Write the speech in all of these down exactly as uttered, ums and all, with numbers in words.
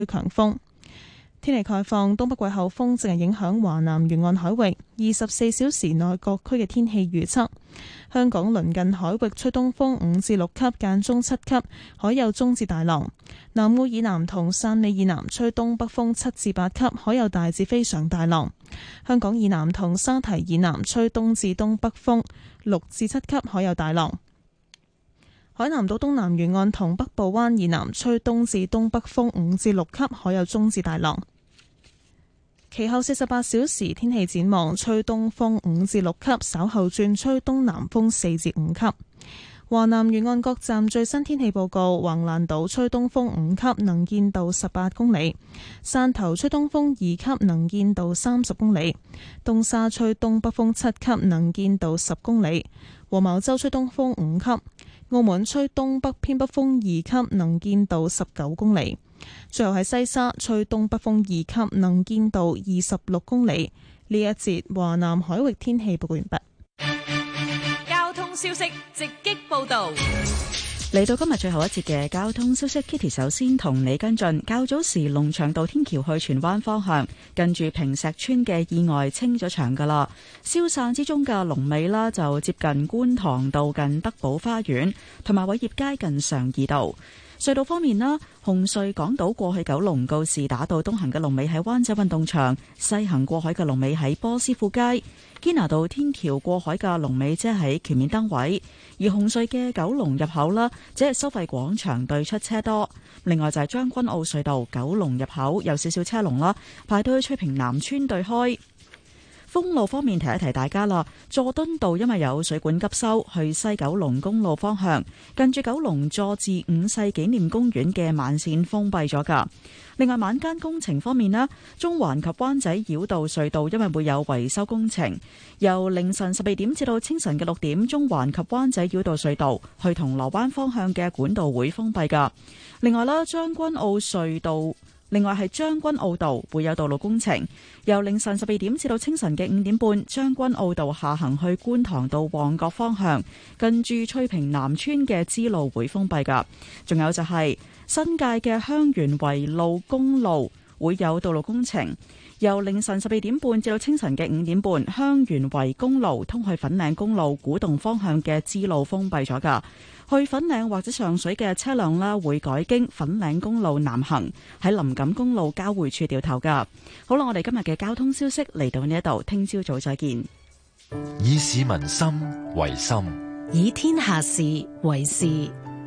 強風。天氣概況，東北季候風正係影響華南沿岸海域。二十四小時內各區嘅天氣預測：香港鄰近海域吹東風五至六級，間中七級，海有中至大浪；南澳以南同汕尾以南吹東北風七至八級，海有大至非常大浪；香港以南同沙堤以南吹東至東北風六至七級，海有大浪。海南島東南沿岸同北部灣以南吹東至東北風五至六級，海有中至大浪。其後四十八小時天氣展望，吹東風五至六級，稍後轉吹東南風四至五級。華南沿岸各站最新天氣報告：橫瀾島吹東風五級，能見度十八公里；汕頭吹東風二級，能見度三十公里；東沙吹東北風七級，能見度十公里；黃茅洲吹東風五級；澳門吹東北偏北風二級，能見度十九公里。最後喺西沙吹東北風二級，能見度二十六公里。呢一節華南海域天氣報告完畢。 交通消息直擊報道。 嚟到今日最後一節嘅交通消息 ，Kitty 首先同你跟進。較早時龍翔道天橋去荃灣方向，近住坪石村嘅意外清咗場噶啦，消散之中嘅龍尾啦，就接近觀塘道近德寶花園，同埋偉業街近常怡道。隧道方面啦，紅隧港島過去九龍告士打道東行嘅龍尾喺灣仔運動場，西行過海嘅龍尾喺波斯富街。堅拿道天橋過海嘅龍尾即係喺橋面燈位，而紅隧嘅九龍入口啦，只係收費廣場對出車多。另外就係將軍澳隧道九龍入口有少少車龍啦，排到去翠屏南村對開。封路方面提一提大家啦，佐敦道因為有水管急修，去西九龍公路方向，近住九龍佐治五世紀念公園嘅慢線封閉咗噶。另外晚間工程方面呢，中環及灣仔繞道隧道因為會有維修工程，由凌晨十二點至到清晨嘅六點，中環及灣仔繞道隧道去銅鑼灣方向嘅管道會封閉噶。另外啦，將軍澳隧道。另外係將軍澳道會有道路工程，由凌晨十二點至到清晨嘅五點半，將軍澳道下行去觀塘道旺角方向，近住翠屏南村嘅支路會封閉噶。仲有就係新界嘅香園圍路公路會有道路工程，由凌晨十二點半至到清晨嘅五點半，香園圍公路通去粉嶺公路古洞方向嘅支路封閉咗噶。去粉嶺或者上水嘅車輛啦，會改經粉嶺公路南行，喺林錦公路交匯處掉頭噶。好啦，我哋今日嘅交通消息嚟到呢一度，聽朝早再見。 以市民心為心， 以天下事為事。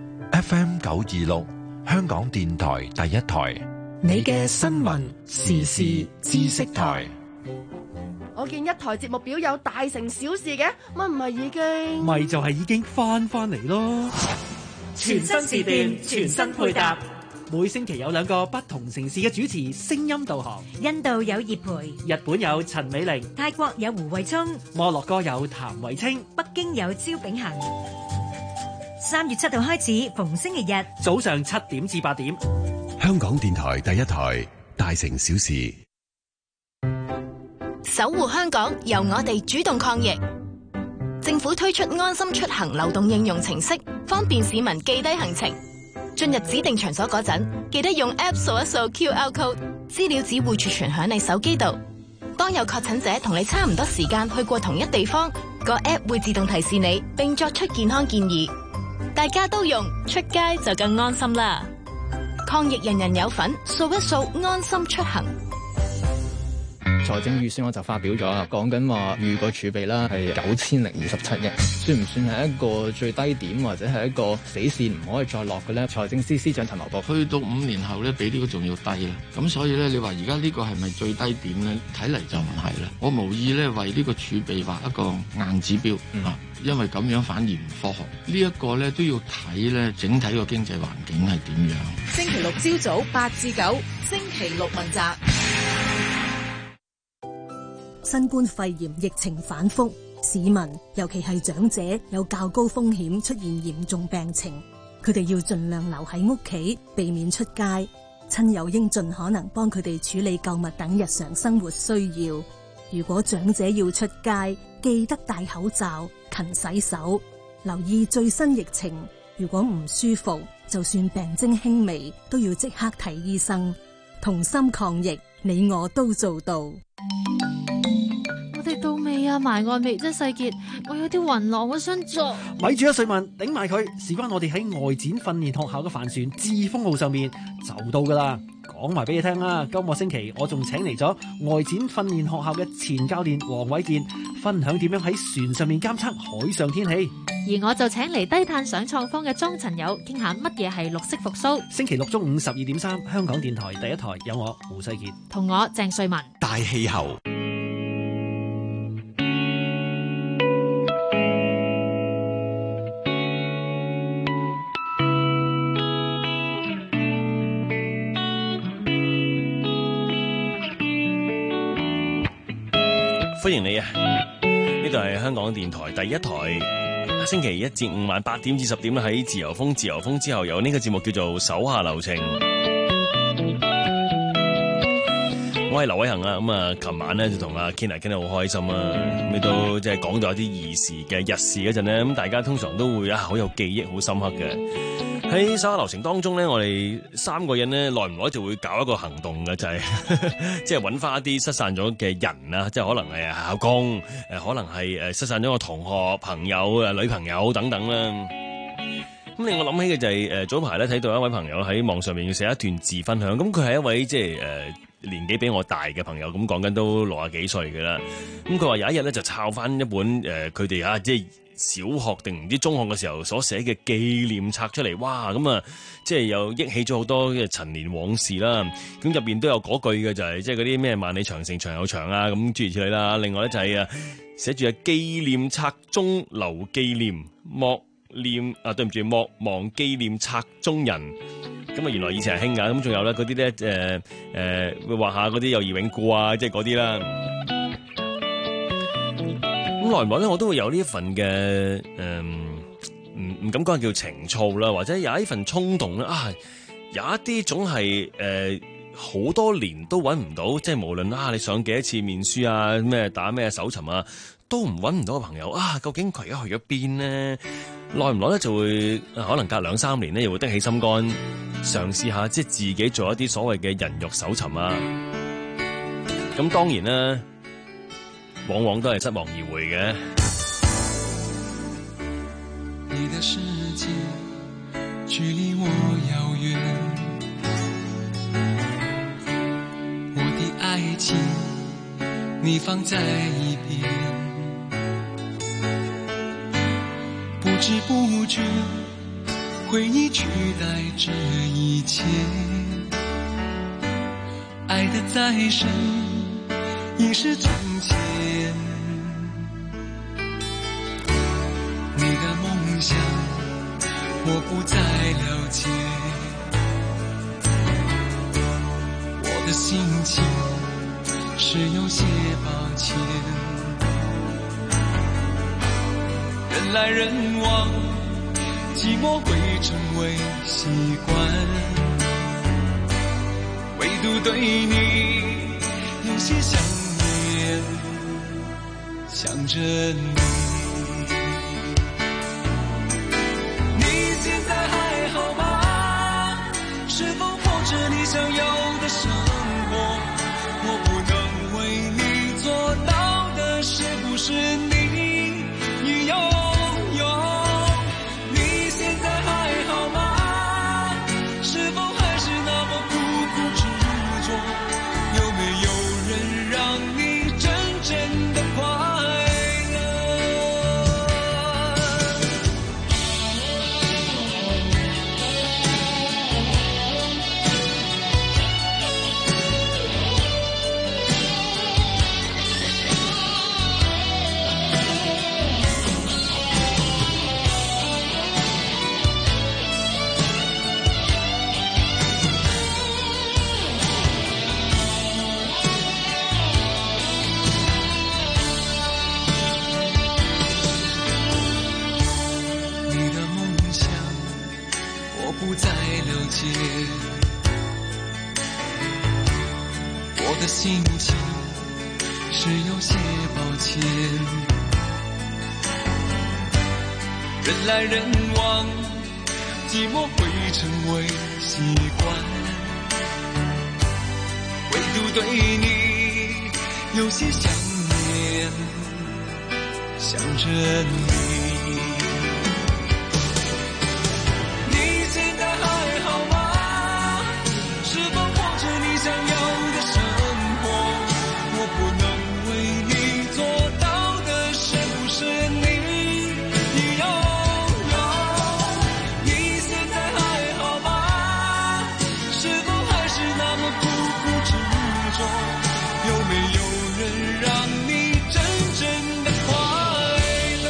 F M 九二六，香港電台第一台， 你嘅新聞時事知識台。 我見一台節目表有大城小事嘅，乜唔係已經？ 咪就係已經翻翻嚟咯！ 全新時段，全新配搭， 每星期有兩個不同城市嘅主持聲音導航。 印度有葉培， 日本有陳美玲， 泰國有胡慧聰， 摩洛哥有譚慧清， 北京有招炳恒。三月七號開始，逢星期日早上七點至八點， 香港電台第一台，大城小事。 守護香港，由我哋主動抗疫。政府推出安心出行流動應用程式，方便市民記低行程。進入指定場所嗰陣，記得用 App 掃一掃 Q R code， 資料只會儲存響你手機度。當有確診者同你差唔多時間去過同一地方，個 App 會自動提示你，並作出健康建議。大家都用，出街就更安心啦！抗疫人人有份，掃一掃安心出行。 財政預算我就發表咗啦，講緊話預個儲備啦係九千零二十七億，算唔算係一個最低點或者係一個死線唔可以再落嘅咧？財政司司長陳茂波去到五年後咧，比呢個仲要低啦。咁所以咧，你話而家呢個係咪最低點咧？睇嚟就唔係啦。我無意咧為呢個儲備畫一個硬指標、嗯、啊，因為咁樣反而唔科學。這個、呢一個咧都要睇咧整體個經濟環境係點樣。 星期六朝早八至九，星期六問責。 新冠肺炎疫情反覆，市民尤其係長者有較高風險出現嚴重病情，佢哋要盡量留喺屋企，避免出街。親友應盡可能幫佢哋處理購物等日常生活需要。如果長者要出街，記得戴口罩、勤洗手，留意最新疫情。如果唔舒服，就算病徵輕微，都要即刻睇醫生。 同心抗疫，你我都做到。 我哋到未啊？埋岸未啫，世傑，我有啲暈咯，我想做。 咪住啊，瑞文，頂埋佢，事關我哋喺外展訓練學校嘅帆船致豐號上面就到噶啦。講埋俾你聽啦，今個星期我仲請嚟咗外展訓練學校嘅前教練黃偉健，分享點樣喺船上面監測海上天氣。 而我就請嚟低碳想創坊嘅莊陳友，傾下乜嘢係綠色復甦。 星期六中午十二點三，香港電台第一台有我胡世傑同我鄭瑞文。 大氣候。 歡迎你啊！呢度係香港電台第一台，星期一至五晚八點至十點喺自由風，自由風之後有呢個節目叫做手下留情。我係劉偉恒啊，咁啊，琴晚咧就同阿 Ken 傾得好開心啊，咁都即係講到一啲兒時嘅日事嗰陣咧，咁大家通常都會啊好有記憶，好深刻嘅。喺手下留情當中咧，我哋三個人咧耐唔耐就會搞一個行動嘅，就係即係揾翻一啲失散咗嘅人啊，即係可能係校工，誒可能係誒失散咗個同學、朋友、誒女朋友等等啦。咁令我諗起嘅就係誒早排咧睇到一位朋友喺網上面要寫一段字分享，咁佢係一位即係誒年紀比我大嘅朋友，咁講緊都六十幾歲嘅啦。咁佢話有一日咧就抄翻一本誒佢哋啊即係小學定唔知中學嘅時候所寫嘅紀念冊出嚟，哇！咁啊，即係又憶起咗好多嘅陳年往事啦。咁入邊都有嗰句嘅就係即係嗰啲咩萬里長城長又長啊，咁諸如此類啦。另外咧就係啊寫住啊紀念冊中留紀念，莫念啊對唔住莫忘紀念冊中人。咁啊原來以前係興噶，咁仲有咧嗰啲咧誒誒會畫下嗰啲友誼永固啊，即係嗰啲啦。咁耐唔耐咧，我都會有呢一份嘅誒，唔唔敢講叫情操啦，或者有一份衝動咧啊，有一啲總係誒好多年都揾唔到，即係無論啊你上幾多次面書啊，咩打咩搜尋啊，都唔揾唔到嘅朋友啊，究竟佢而家去咗邊呢？耐唔耐咧就會可能隔兩三年咧，又會得起心肝，嘗試下即係自己做一啲所謂嘅人肉搜尋啊。咁當然啦。往往都係失望而回嘅。 你的世界距離我遙遠，我的愛情你放在一邊，不知不覺回憶取代這一切，愛得再深已是從前，你的夢想我不再了解，我的心情是有些抱歉，人來人往，寂寞會成為習慣，唯獨對你有些想想着你，你現在還好嗎？是否過着你想要的生活？我不能為你做到的，是不是你已擁有？你現在還好嗎？是否還是那麼苦苦執着？有沒有人讓你真正的快樂？不再了解，我的心情是有些抱歉，人來人往，寂寞會成為習慣， 對你有些想念，想着你。你現在還好嗎？是否過着你想要的生活？我不能為你做到的，是不是你已擁有？你現在還好嗎？是否還是那麼苦苦執着？有沒有人讓你真正的快樂？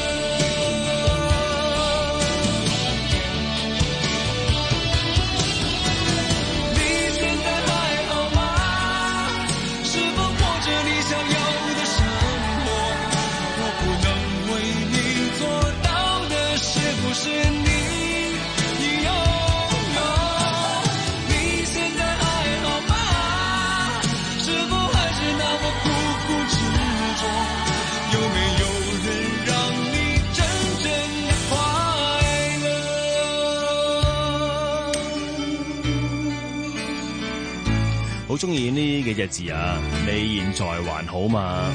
你現在還好嗎？是否過着你想要的生活？我不能為你做到的，是不是你已擁有？你現在還好嗎？是否還是那麼苦苦執着？有沒有人讓你真正的快樂？ 好中意呢幾隻字啊！你現在還好嘛？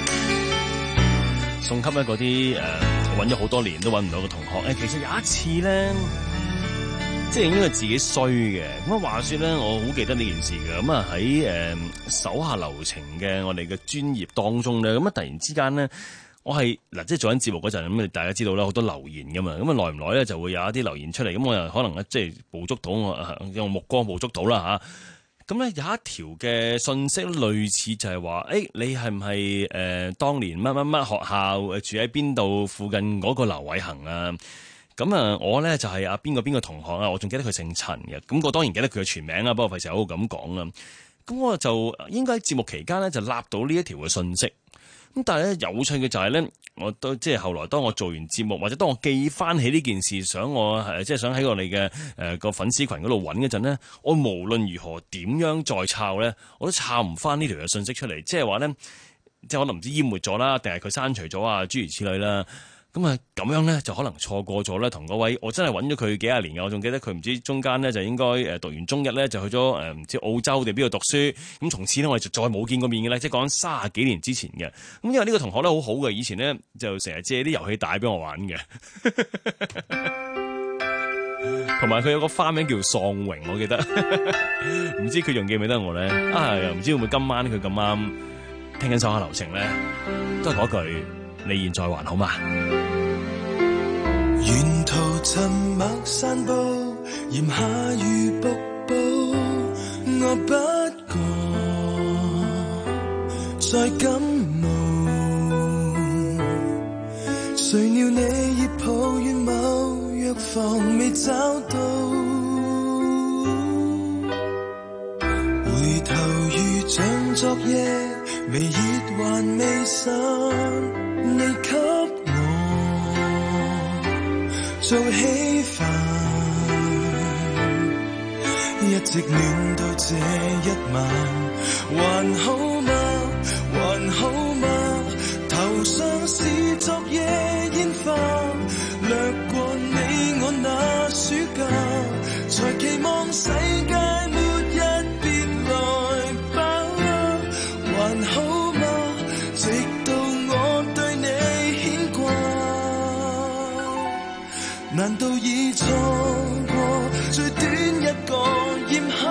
送給咧嗰啲誒揾咗好多年都揾唔到嘅同學。誒，其實有一次咧，即係應該係自己衰嘅。咁啊話説咧，我好記得呢件事嘅。咁啊喺誒手下留情嘅我哋嘅專業當中咧，咁啊突然之間咧，我係嗱即係做緊節目嗰陣，咁大家知道啦，好多留言噶嘛。咁啊耐唔耐咧就會有一啲留言出嚟，咁我又可能咧即係捕捉到我用目光捕捉到啦嚇。咁咧有一條嘅信息類似就係話，誒、欸、你係唔係誒當年乜乜乜學校誒住喺邊度附近嗰個劉偉恒啊？咁啊我咧就係阿邊個邊個同學啊，我仲記得佢姓陳嘅。咁我當然記得佢嘅全名啊，不過費事好咁講啦。咁我就應該喺節目期間咧就立到呢一條嘅信息。咁但係咧有趣嘅就係咧，我都即係後來當我做完節目，或者當我記翻起呢件事，想我係即係想喺我哋嘅誒個粉絲群嗰度揾嗰陣咧，我無論如何點樣再抄咧，我都抄唔翻呢條嘅信息出嚟，即係話咧，即係可能唔知淹沒咗啦，定係佢刪除咗啊，諸如此類啦。咁啊，咁樣咧就可能錯過咗咧，同嗰位我真係揾咗佢幾廿年嘅，我仲記得佢唔知中間咧就應該誒讀完中一咧就去咗誒唔知澳洲定邊度讀書，咁從此咧我哋就再冇見過面嘅咧，即係講三十幾年之前嘅。咁因為呢個同學咧好好嘅，以前咧就成日借啲遊戲帶俾我玩嘅，同埋佢有個花名叫喪榮，我記得，唔知佢仲記唔記得我咧？啊，又唔知會唔會今晚佢咁啱聽緊手下留情咧，都係嗰句。你現在還好嗎？ 沿途沉默散步，炎夏如瀑布，我不覺再感冒。誰料你已抱怨某藥房未找到，回頭如像昨夜，微熱還未散。你給我做稀飯，一直暖到這一晚，還好嗎？還好嗎？頭上是昨夜煙花，掠過你我那暑假，才期望世界末日別來吧，還好嗎？直到難道已錯過最短一個炎夏？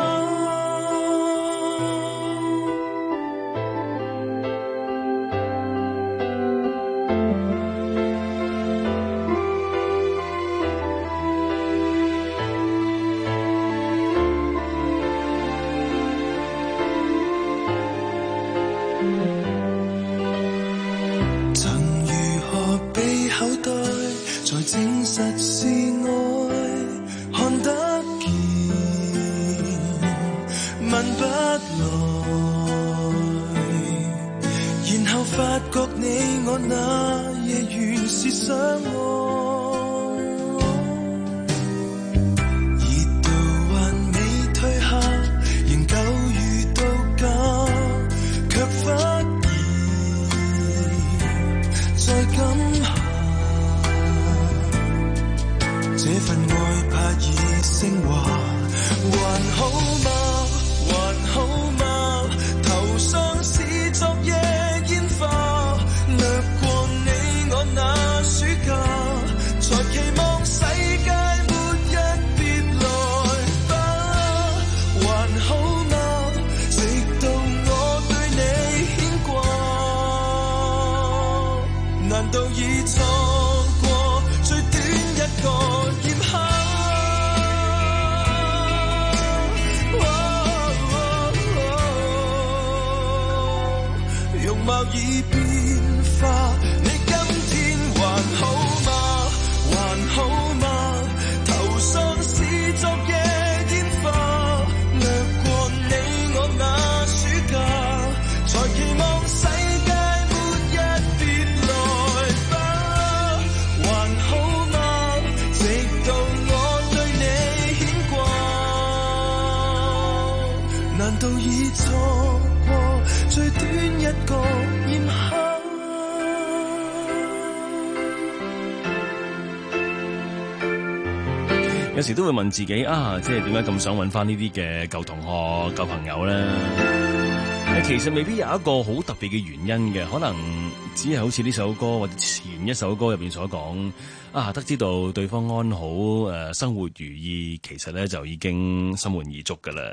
曾如何被口袋才證實是愛，看得見，問不來，然後發覺你我那夜原是相愛，熱度還未褪下，仍舊如到家，卻忽然在今夏。這份愛怕已升華，還好嗎？還好嗎？頭貌已變化，你今天還好嗎？還好嗎？頭上是昨夜煙花，掠過你我那暑假，才期望世界末日別來吧。還好嗎？直到我對你牽掛，難道已錯過最短一個炎夏？ 有時都會問自己啊，即係點解咁想揾翻呢啲嘅舊同學、舊朋友咧？其實未必有一個好特別嘅原因嘅，可能只係好似呢首歌或者前一首歌入邊所講啊，得知道對方安好，誒，生活如意，其實咧就已經心滿意足噶啦。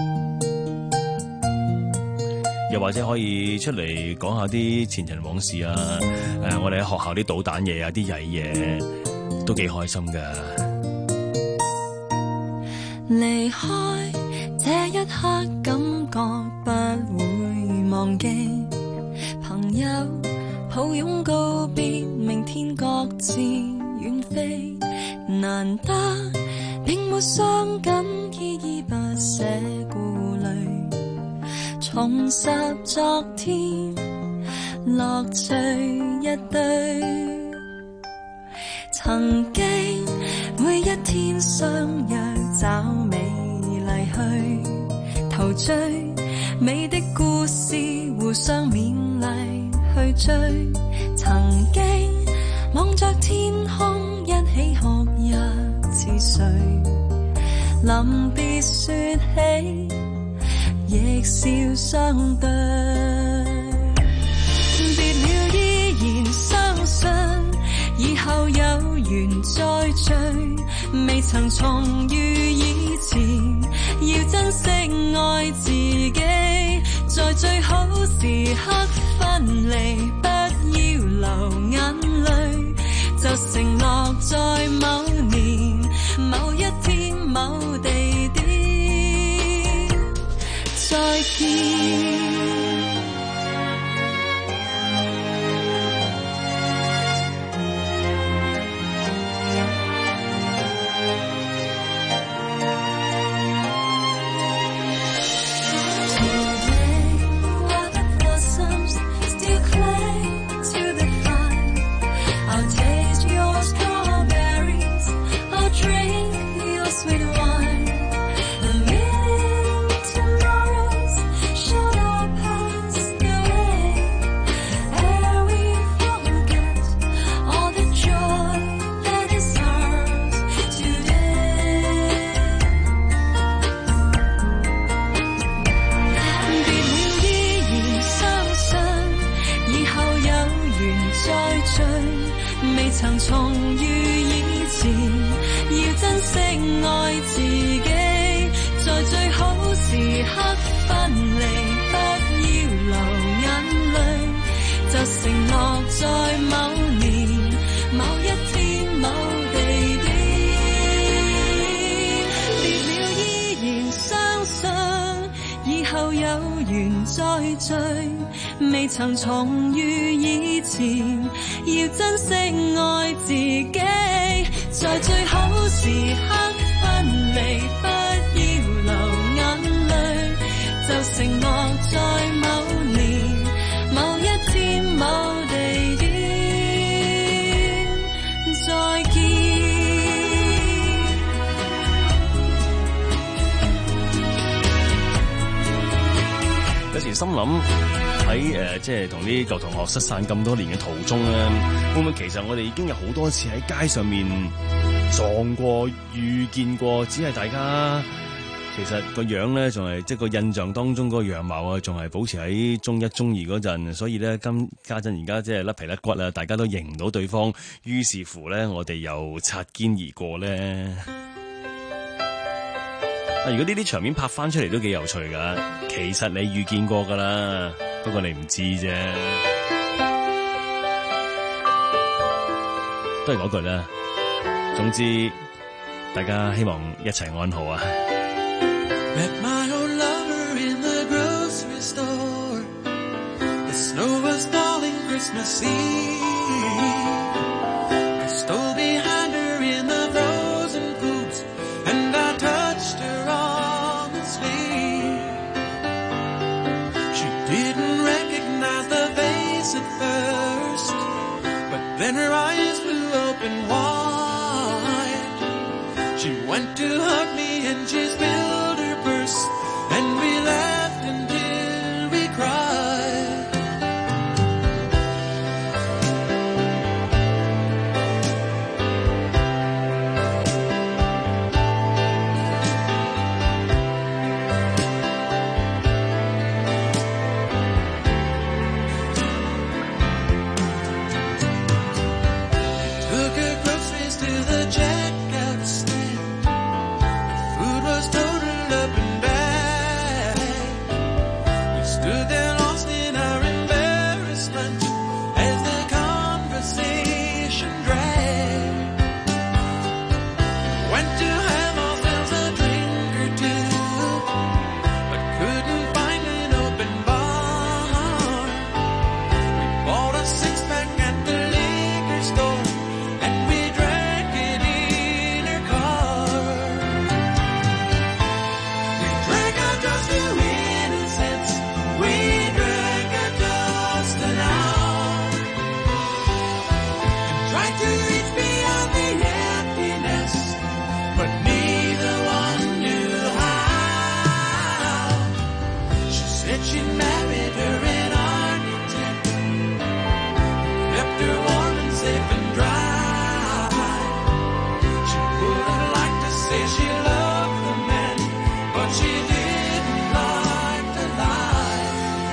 又或者可以出嚟講下啲前塵往事啊，誒，我哋喺學校啲搗蛋嘢啊，啲曳嘢都幾開心噶。 離開這一刻，感覺不會忘記。朋友抱擁告別，明天各自遠飛。難得並沒傷感，依依不捨顧慮。重拾昨天，樂趣一堆。曾經每一天相約找美麗去陶醉，美的故事互相勉勵去追。曾經望着天空一起哭泣似睡，臨別說起亦笑相對。別了依然相信以後有緣再聚，未曾重遇以前，要珍惜愛自己，在最好時刻分離，不要流眼淚，就承諾在某年某一天某地點再見。 曾重遇以前，要珍惜愛自己，在最好時刻分離，不要流眼淚，就承諾在某年某一天某地點。別了依然相信以後有緣再聚，未曾重遇以前，要珍惜愛自己，在最好時刻分離，不要流眼淚，就承諾在某年某一天某地點再見。 有時心諗喺誒，即係同啲舊同學失散咁多年嘅途中咧，會唔會其實我哋已經有好多次喺街上面撞過、遇見過，只係大家其實個樣咧，仲係即係個印象當中嗰個樣貌啊，仲係保持喺中一、中二嗰陣，所以咧今家陣而家即係甩皮甩骨啦，大家都認唔到對方，於是乎咧，我哋又擦肩而過咧。啊！如果呢啲場面拍翻出嚟都幾有趣噶，其實你遇見過噶啦，不過你唔知啫。都係嗰句啦。總之，大家希望一齊安好啊。 Met my old lover in the grocery store. The snow Christmas Eve. I stole behind her in the frozen coops, and I touched her on the sleeve. She didn't recognize the face at first, but then her eyes flew open wide. She went to hug me and she spilled her purse, and we laughed until we cried. Took her groceries to the checkout stand. Food was totaled up and back. We stood there lost in our embarrassment as the conversation dragged. Went to have ourselves a drink or two, but couldn't find an open bar. We bought a six-pack at the liquor store, and we drank it in her car. We drank our toast to innocence. We drank our toast to love, and tried to reach beyond the emptiness, but neither one knew how. She said she married her an architect, kept her warm and safe and dry. She would have liked to say she loved the man, but she didn't like to lie.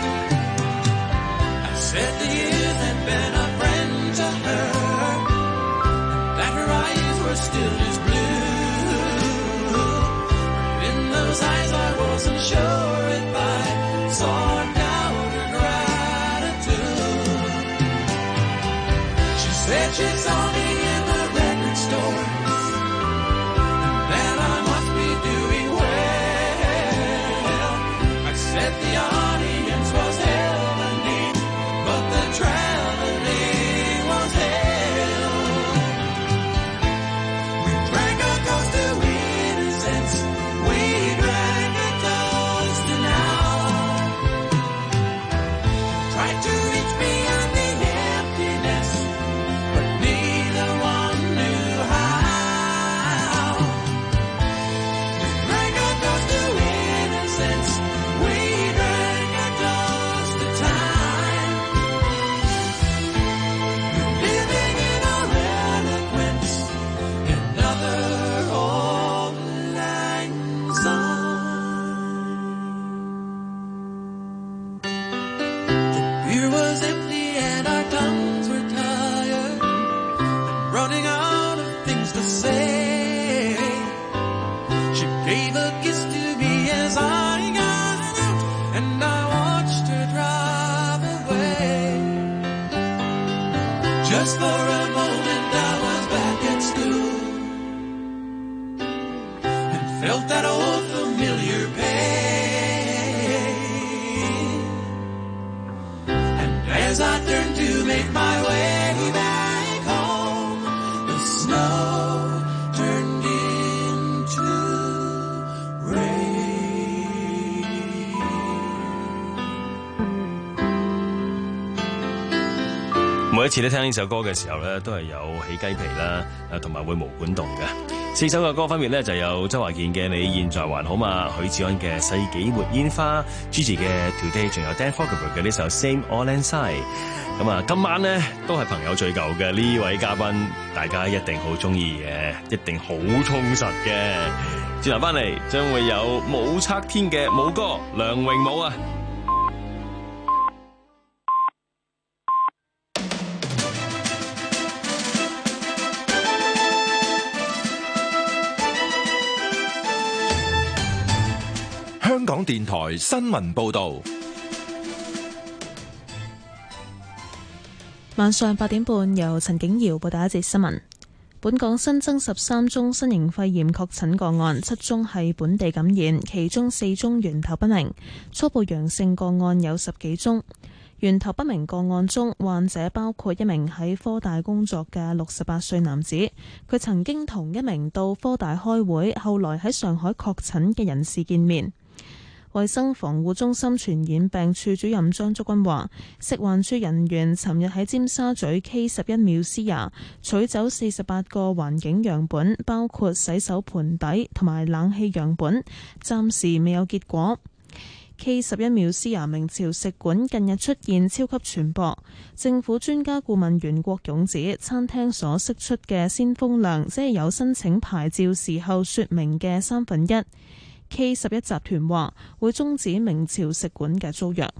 I said the years had been a friend to her, that her eyes were still as blue. In those eyes I wasn't sure if I saw doubt or gratitude. She said she saw me in the record store, and that I must be doing well. I said the audience was heavenly, but the traveling was hell. We drank a toast to innocence. We drank a toast to love. Tried to reach beyond the emptiness, but neither one knew how. We drank a toast to innocence. We drank a toast to time. Living in our eloquence, another old lang syne. The beer was empty and our tongues were tired, and running out of things to say. She gave a kiss to me as I got out, and I watched her drive away. Just for a moment I was back at school, and felt that old familiar pain. And as I turned to make my way back home, the snow turned into rain. 每一次咧聽呢首歌嘅時候咧，都係有起雞皮啦，誒同埋會毛管動嘅。四首嘅歌分別咧就有周華健嘅《你現在還好嗎》，許志安嘅《世紀末煙花》，Gigi 嘅《Today》，仲有 Dan Fogelberg 嘅呢首《Same Old Lang Syne》。咁啊，今晚咧都係朋友聚舊嘅呢位嘉賓，大家一定好中意嘅，一定好充實嘅。轉頭翻嚟將會有武則天嘅武哥梁榮武啊！ 香港電台新聞報導， 晚上八點半由陳景瑤報道一節新聞。本港新增十三宗新型肺炎確診個案，七宗係本地感染，其中四宗源頭不明，初步陽性個案有十幾宗。 源頭不明個案中，患者包括一名喺科大工作嘅六十八歲男子，佢曾經同一名到科大開會，後來喺上海確診嘅人士見面。衛生防護中心傳染病處主任張竹君話，食環署人員尋日喺尖沙咀 K 十一繆斯雅取走四十八個環境樣本，包括洗手盆底同埋冷氣樣本，暫時未有結果。K 十一繆斯雅明朝食館近日出現超級傳播，政府專家顧問袁國勇指，餐廳所釋出嘅鮮風量只係有申請牌照時候說明嘅三分一。K 十一集團話會終止明朝食館嘅租約。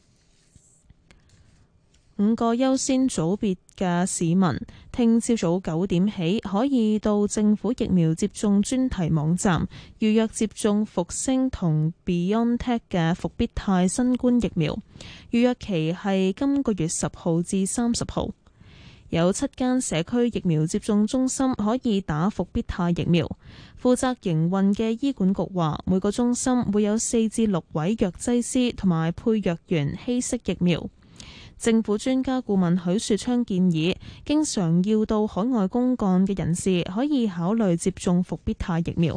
五個優先組別嘅市民，聽朝早九點起可以到政府疫苗接種專題網站預約接種復星同 BioNTech 嘅復必泰新冠疫苗，預約期係今個月十號至三十號。有七間社區疫苗接種中心可以打復必泰疫苗。負責營運嘅醫管局話，每個中心會有四至六位藥劑師同埋配藥員稀釋疫苗。政府專家顧問許樹昌建議，經常要到海外公幹嘅人士可以考慮接種復必泰疫苗。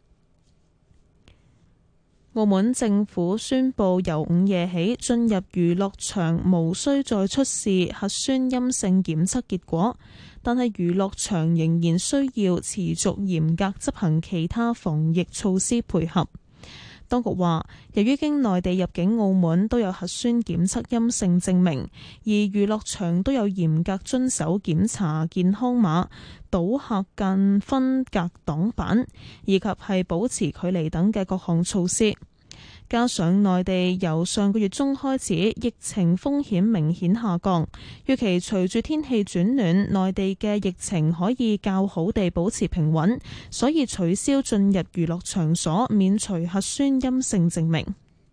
澳門政府宣布，由午夜起進入娛樂場無需再出示核酸陰性檢測結果，但係娛樂場仍然需要持續嚴格執行其他防疫措施配合。當局話，由於經內地入境澳門都有核酸檢測陰性證明，而娛樂場都有嚴格遵守檢查健康碼、賭客間分隔擋板以及係保持距離等嘅各項措施，加上內地由上個月中開始疫情風險明顯下降，預期隨住天氣轉暖，內地嘅疫情可以較好地保持平穩，所以取消進入娛樂場所免除核酸陰性證明。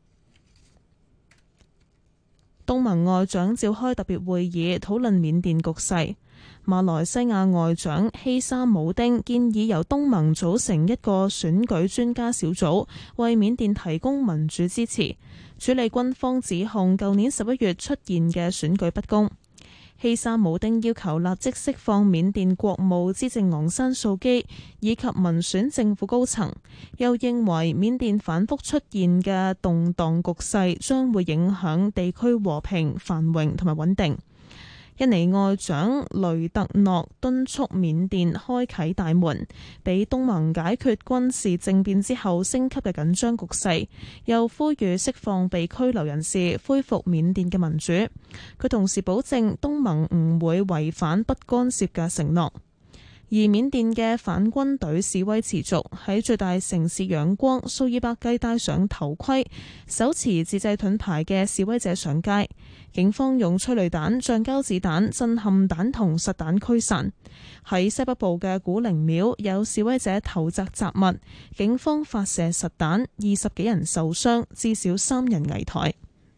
東盟外長召開特別會議討論緬甸局勢。馬來西亞外長希沙姆丁建議由東盟組成一個選舉專家小組，為緬甸提供民主支持，處理軍方指控舊年十一月出現嘅選舉不公。希沙姆丁要求立即釋放緬甸國務資政昂山素基以及民選政府高層，又認為緬甸反覆出現嘅動盪局勢將會影響地區和平、繁榮同埋穩定。印尼外長雷特諾敦促緬甸開啟大門，俾東盟解決軍事政變之後升級嘅緊張局勢，又呼籲釋放被拘留人士，恢復緬甸嘅民主。佢同時保證東盟唔會違反不干涉嘅承諾。而緬甸嘅反軍隊示威持續，喺最大城市仰光，數以百計戴上頭盔、手持自製盾牌嘅示威者上街，警方用催淚彈、橡膠子彈、震撼彈同實彈驅散。喺西北部嘅古靈廟，有示威者投擲雜物，警方發射實彈，二十幾人受傷，至少三人危殆。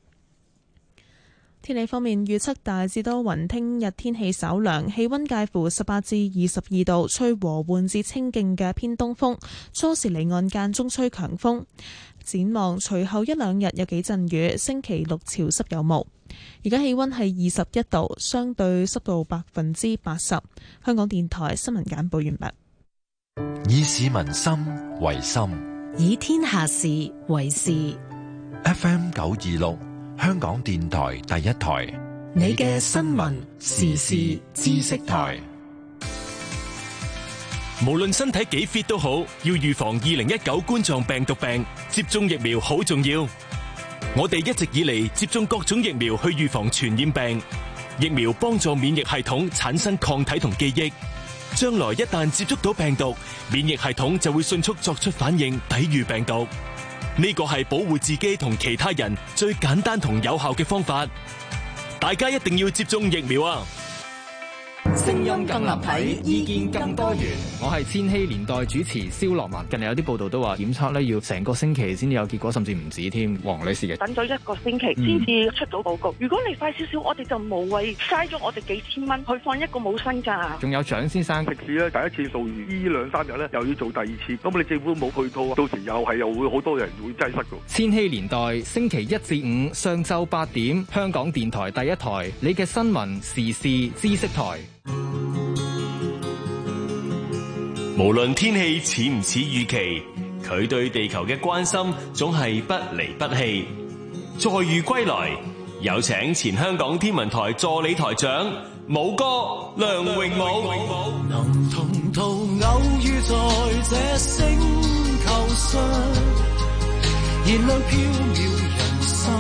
天氣方面預測大致多雲，聽日天氣稍涼，氣溫介乎十八至二十二度，吹和緩至清勁嘅偏東風，初時離岸間中吹強風。展望隨後一兩日有幾陣雨，星期六潮濕有霧。而家氣溫係二十一度，相對濕度百分之八十。香港電台新聞簡報完畢。 以市民心為心， 以天下事為事。 F M 九二六。香港電台第一台， 你嘅新聞時事知識台。 無論身體幾 fit 都好，要預防二零一九冠狀病毒病，接種疫苗好重要。我哋一直以嚟接種各種疫苗去預防傳染病，疫苗幫助免疫系統產生抗體同記憶，將來一旦接觸到病毒，免疫系統就會迅速作出反應，抵禦病毒。呢個係保護自己同其他人最簡單同有效嘅方法，大家一定要接種疫苗啊！ 聲音更立體，意見更多元。 我係千禧年代主持蕭樂文。近日有啲報道都話檢測咧要成個星期先至有結果，甚至唔止添。黃女士嘅等咗一個星期先至出到報告。如果你快少少，我哋就無謂嘥咗我哋幾千蚊去放一個冇薪假。 仲有蔣先生， 食肆咧第一次掃完，呢兩三日咧又要做第二次，咁你政府冇去到，到時又係又會好多人會擠塞㗎。 千禧年代星期一至五上晝八點，香港電台第一台，你嘅新聞時事知識台。 無論天氣似唔似預期，佢對地球嘅關心總係不離不棄。載譽歸來，有請前香港天文台助理台長武哥梁榮武。 能同途偶遇在這星球上，燃亮飄渺人生，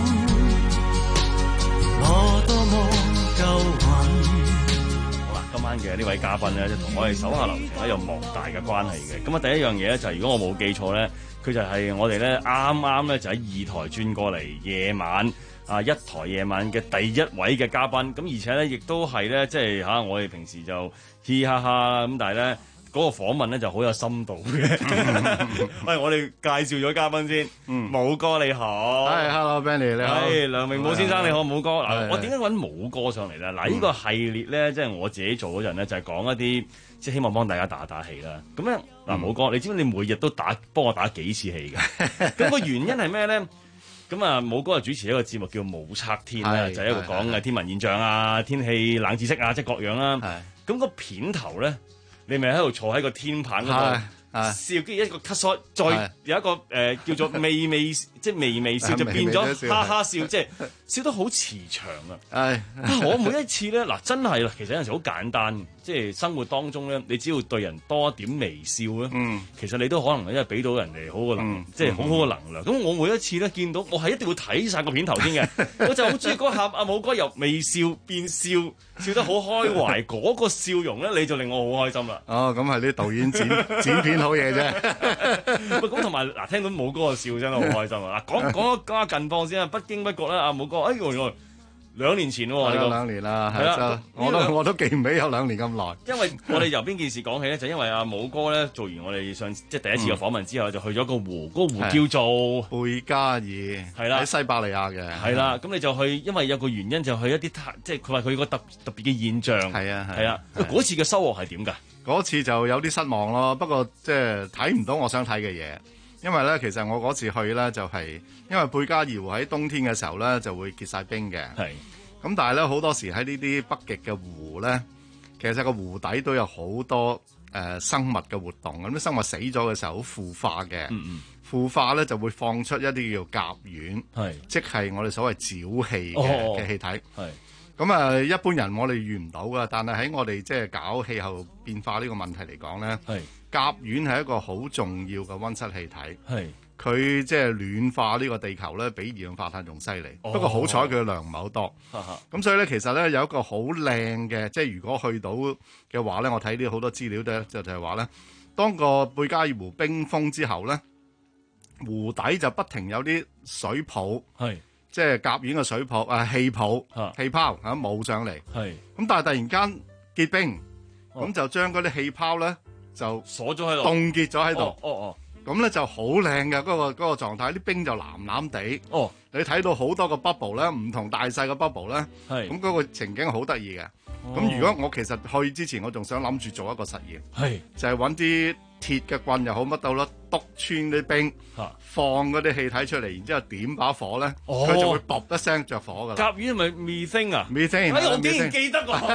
我多麼夠運。 今晚嘅呢位嘉賓咧，就同我哋手下留情咧有莫大嘅關係嘅。咁啊，第一樣嘢咧就係、是、如果我冇記錯咧，佢就係我哋咧啱啱咧就喺二台轉過嚟夜晚啊一台夜晚嘅第一位嘅嘉賓。咁而且咧亦都係咧即係嚇我哋平時就嘻哈哈咁，但係咧嗰個訪問咧就好有深度嘅。喂，我哋介紹咗嘉賓先。嗯，武哥你好。 係 Hello Benny 你好。 係梁榮武先生你好，武哥。嗱，我點解揾武哥上嚟咧？嗱，呢個系列咧，即係我自己做嗰陣咧，就係講一啲即係希望幫大家打打氣啦。咁咧，嗱，武哥，你知唔知你每日都打幫我打幾次氣嘅？咁個原因係咩咧？咁啊，武哥就主持一個節目叫《武測天》啦，就係一個講嘅天文現象啊、天氣冷知識啊，即係各樣啦。咁個片頭咧，你咪喺度坐喺個天棚嗰度笑，跟住一個 cut shot，再有一個誒、呃、叫做微微即係微微笑，就變咗哈哈笑，即係笑得好慈祥啊！我每一次咧，嗱真係啦，其實有陣時好簡單，即係生活當中咧，你只要對人多一點微笑咧，嗯、其實你都可能因為俾到人哋好嘅能，嗯、即係好好嘅能量。咁、嗯、我每一次咧見到，我係一定會睇晒個片頭先嘅，我就好中意嗰下阿武哥由微笑變笑，笑得好開懷，嗰、那個笑容咧，你就令我好開心啦。 哦，咁係啲導演剪剪片好嘢啫。 咁同埋嗱，聽到武哥嘅笑真係好開心啊！嗱，講講講下近況先啊，不經不覺咧，阿武哥，哎呦，兩年前喎， 有兩年啦，係啊，我都我都記唔起有兩年咁耐。 因為我哋由邊件事講起咧，就因為阿武哥咧做完我哋上即係第一次嘅訪問之後，就去咗個湖，嗰個湖叫做貝加爾，係啦，喺西伯利亞嘅， 係啦。咁你就去，因為有個原因就去一啲即係佢話佢個特特別嘅現象， 係啊係啊。嗰次嘅收穫係點㗎？ 嗰次就有啲失望咯，不過即係睇唔到我想睇嘅嘢。因為咧，其實我嗰次去咧就係、是、因為貝加爾湖喺冬天嘅時候咧就會結晒冰嘅。係咁，但係咧好多時喺呢啲北極嘅湖咧，其實個湖底都有好多誒、呃、生物嘅活動。咁啲生物死咗嘅時候好腐化嘅，嗯嗯腐化咧就會放出一啲叫甲烷，係即係我哋所謂沼氣嘅嘅氣體。係咁啊，一般人我哋遇唔到噶，但係喺我哋即係搞氣候變化呢個問題嚟講咧，係甲烷係一個好重要嘅溫室氣體，係佢即係暖化呢個地球咧，比二氧化碳仲犀利。不過好彩佢嘅量唔係好多，咁所以咧其實咧有一個好靚嘅，即係如果去到嘅話咧，我睇啲好多資料咧就就係話咧，當個貝加爾湖冰封之後咧，湖底就不停有啲水泡，係。即係甲烷嘅水泡啊，氣泡、氣泡嚇冒上嚟，係咁，但係突然間結冰，咁、哦、就將嗰啲氣泡咧就鎖咗喺度， 凍結咗喺度。 哦哦， 咁咧就好靚嘅嗰個嗰、嗰個狀態，啲冰就藍藍地。哦，你睇到好多個 bubble 咧，唔同大細嘅 bubble 咧，係咁嗰個情景好得意嘅。咁、哦、如果我其實去之前，我仲想諗住做一個實驗，係就係揾啲鐵嘅棍又好乜到啦，篤穿啲冰，放嗰啲氣體出嚟，然之後點把火咧，佢、哦、就會卟一聲着火噶啦。 甲烷係咪 methane 啊 ？methane， 哎，我竟然記得喎，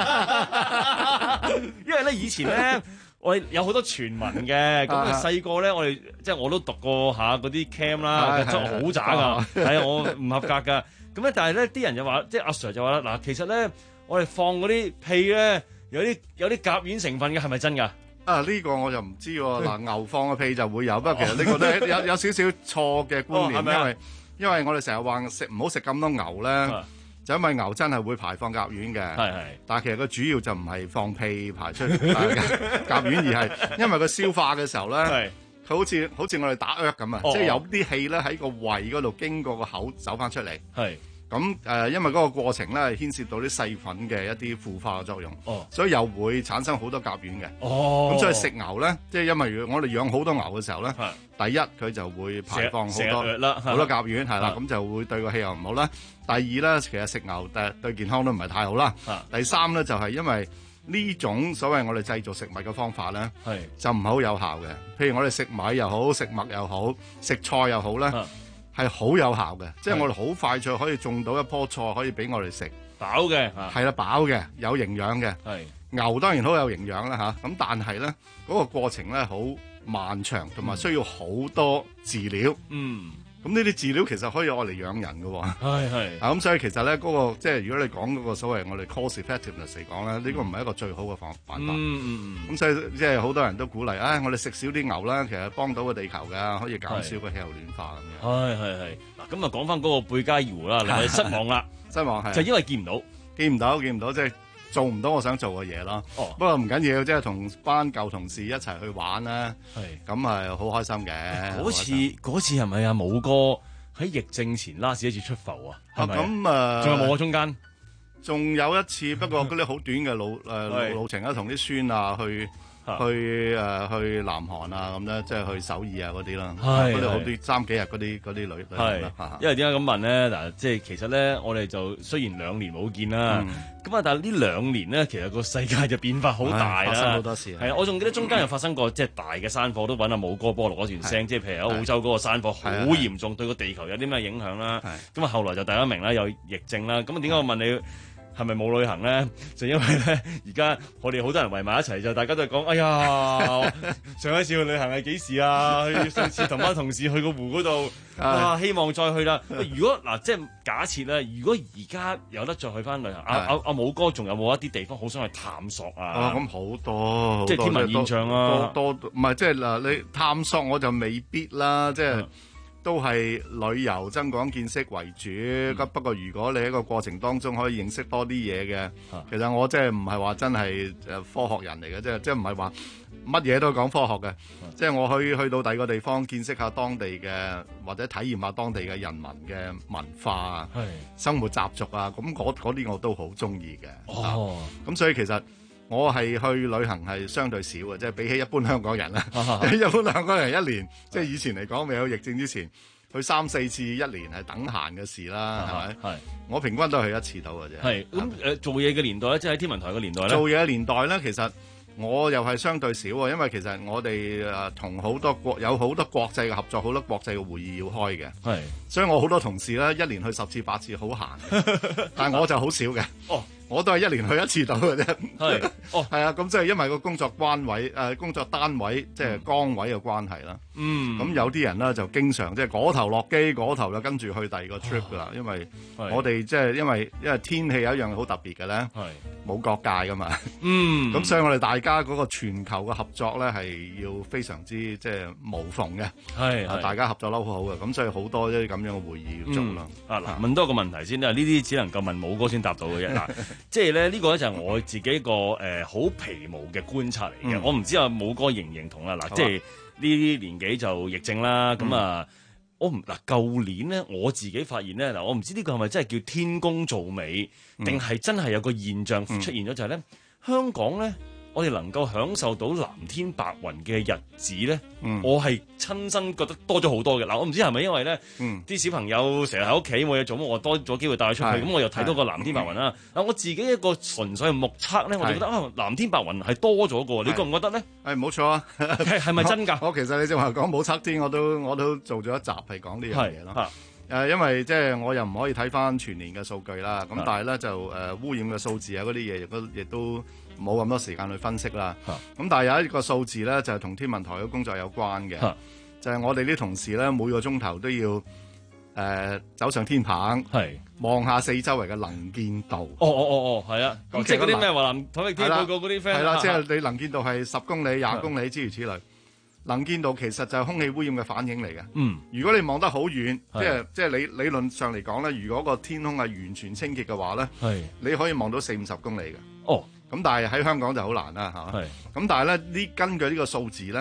因為咧以前咧我哋有好多傳聞嘅，咁細個咧我哋即係我都讀過下嗰啲 cam 啦，真係好渣噶，係啊，我唔合格噶。咁咧但係咧啲人就話，即係阿 Sir 就話啦，嗱，其實咧我哋放嗰啲屁咧有啲有啲甲烷成分嘅，係咪真㗎？ 啊！呢、這個我就唔知喎。嗱，牛放嘅屁就會有，不過其實呢個都有有少少錯嘅觀念，哦、因為因為我哋成日話食唔好食咁多牛咧，啊、就因為牛真係會排放甲烷嘅。係係。但係其實個主要就唔係放屁排出甲烷，而係因為佢消化嘅時候咧，佢好似好似我哋打嗝咁啊，即係有啲氣咧喺個胃嗰度經過個口走翻出嚟。係。 咁誒、呃，因為嗰個過程咧係牽涉到啲細菌嘅一啲腐化嘅作用， 哦、 所以又會產生好多甲烷嘅。咁、 哦、 所以食牛咧，即係因為我哋養好多牛嘅時候咧，第一佢就會排放好多好多甲烷，係啦，咁就會對個氣候唔好啦。第二咧，其實食牛誒對健康都唔係太好啦。第三咧就係、是、因為呢種所謂我哋製造食物嘅方法咧，就唔係好有效嘅。譬如我哋食米又好，食麥又好，食菜又好咧。係好有效嘅，即係我哋好快脆可以種到一棵菜，可以俾我哋食飽嘅， 係啦，飽嘅，有營養嘅。係牛當然好有營養啦嚇，咁但係咧嗰個過程咧好漫長，同埋需要好多飼料。嗯，咁呢啲飼料其實可以愛嚟養人嘅喎。係係啊，咁所以其實咧嗰個即係如果你講嗰個所謂我哋 cost effectiveness 嚟講咧，呢個唔係一個最好嘅方辦法。嗯嗯嗯。咁所以即係好多人都鼓勵，唉，我哋食少啲牛啦，其實幫到個地球㗎，可以減少個氣候暖化咁樣。 係係係。嗱，咁啊講翻嗰個貝加爾湖啦，你係失望啦， 失望係， 就因為見唔到， 見唔到，見唔到，即係做唔到我想做嘅嘢咯。哦，不過唔緊要，即係同班舊同事一齊去玩啦。係，咁係好開心嘅。 嗰次嗰次係咪啊？武哥喺疫症前 last 一次出埠啊？係咪？ 咁啊， 仲有冇啊？中間仲有一次，不過嗰啲好短嘅路誒路程啦，同啲孫啊去。去誒、呃、去南韓啊咁咧，即係去首爾啊嗰啲啦，嗰啲好啲三幾日嗰啲嗰啲旅旅行啦。 因為點解咁問咧？嗱，即係其實咧，我哋就雖然兩年冇見啦，咁啊、嗯，但係呢兩年咧，其實個世界就變化好大啦， 發生好多事。 係啊，我仲記得中間又發生過即係大嘅山火，都揾阿武哥波錄嗰段聲，即係譬如喺澳洲嗰個山火好嚴重，對個地球有啲咩影響啦。咁啊，後來就大家明啦，有疫症啦。咁啊，點解我問你？係咪冇旅行咧？就因為咧，而家我哋好多人圍埋一齊，就大家都係講：哎呀，上一次去旅行係幾時啊？去上次同班同事去個湖嗰度，啊，希望再去啦。如果嗱，即係假設咧，如果而家有得再去翻旅行，阿阿阿武哥仲有冇一啲地方好想去探索啊？ 咁好多， 即係天文現象啊， 多多唔係即係嗱，你探索我就未必啦，即係。都係旅遊增廣見識為主，咁、嗯、不過如果你喺個過程當中可以認識多啲嘢嘅，啊、其實我即係唔係話真係誒科學人嚟嘅，即係即係唔係話乜嘢都講科學嘅，即係、啊、我去去到第二個地方見識下當地嘅，或者體驗下當地嘅人民嘅文化啊、生活習俗啊，咁嗰啲我都好中意嘅。哦，咁、啊、所以其實。我係去旅行係相對少嘅，即係比起一般香港人啦。啊、一般香港人一年，啊、即係以前嚟講未有疫症之前，去三四次一年係等閒嘅事啦，係咪？係。我平均都係去一次到嘅啫。係。咁誒做嘢嘅年代咧，即係喺天文台嘅年代咧。做嘢嘅年代咧，其實我又係相對少啊，因為其實我哋誒同好多國有好多國際嘅合作，好多國際嘅會議要開嘅。係。所以我好多同事咧，一年去十次八次好閒，但係我就好少嘅。哦。我都係一年去一次到嘅啫，係，哦，係啊，咁即係因為個工作關位，誒、呃、工作單位即係崗位嘅關係啦。嗯，咁有啲人咧就經常即係嗰頭落機，嗰頭就跟住去第二個 trip 噶啦，哦、因為我哋即係因為因為天氣有一樣好特別嘅咧，係冇國界噶嘛。嗯，咁所以我哋大家嗰個全球嘅合作咧係要非常之即係無縫嘅，係、啊，大家合作得好好嘅，咁所以好多一啲咁樣嘅會議要做啦。嗯、啊嗱，問多個問題先啦，呢啲只能夠問武哥先答到嘅啫。嗱。即係咧，呢個咧就係我自己一個誒好皮毛嘅觀察嚟嘅。嗯、我唔知阿武哥認唔認同啦。嗱、啊，即係呢啲年紀就疫症啦。咁、嗯、啊，我唔嗱舊年咧，我自己發現咧嗱，我唔知呢個係咪真係叫天公造美，定係、嗯、真係有個現象出現咗，嗯、就係咧香港咧。我哋能夠享受到藍天白雲嘅日子咧，嗯、我係親身覺得多咗好多嘅。嗱，我唔知係咪因為咧，啲、嗯、小朋友成日喺屋企冇嘢做，我多咗機會帶佢出去，咁是我又睇到個藍天白雲啦。嗱，我自己一個純粹係目測咧，我就覺得是啊，藍天白雲係多咗嘅。你覺唔覺得咧？係冇錯啊，係咪真㗎？我其實你正話講冇測天，我都我都做咗一集係講呢樣嘢咯。誒，因為即係我又唔可以睇翻全年嘅數據啦，咁但係咧就誒污染嘅數字啊嗰啲嘢亦都亦都冇咁多時間去分析啦。咁但係有一個數字咧就係同天文台嘅工作有關嘅，就係我哋啲同事咧每個鐘頭都要誒走上天棚，望下四周圍嘅能見度。哦哦哦哦，係啊，咁即係嗰啲咩華南土力天報告嗰啲 friend。係啦，即係你能見度係十公里、廿公里諸如此類。能見度其實就係空氣污染嘅反應嚟嘅。嗯，如果你望得好遠，即係即係理理論上嚟講咧，如果個天空係完全清潔嘅話咧，係你可以望到四五十公里嘅。哦，咁但係喺香港就好難啦嚇。係，咁但係咧呢根據呢個數字咧，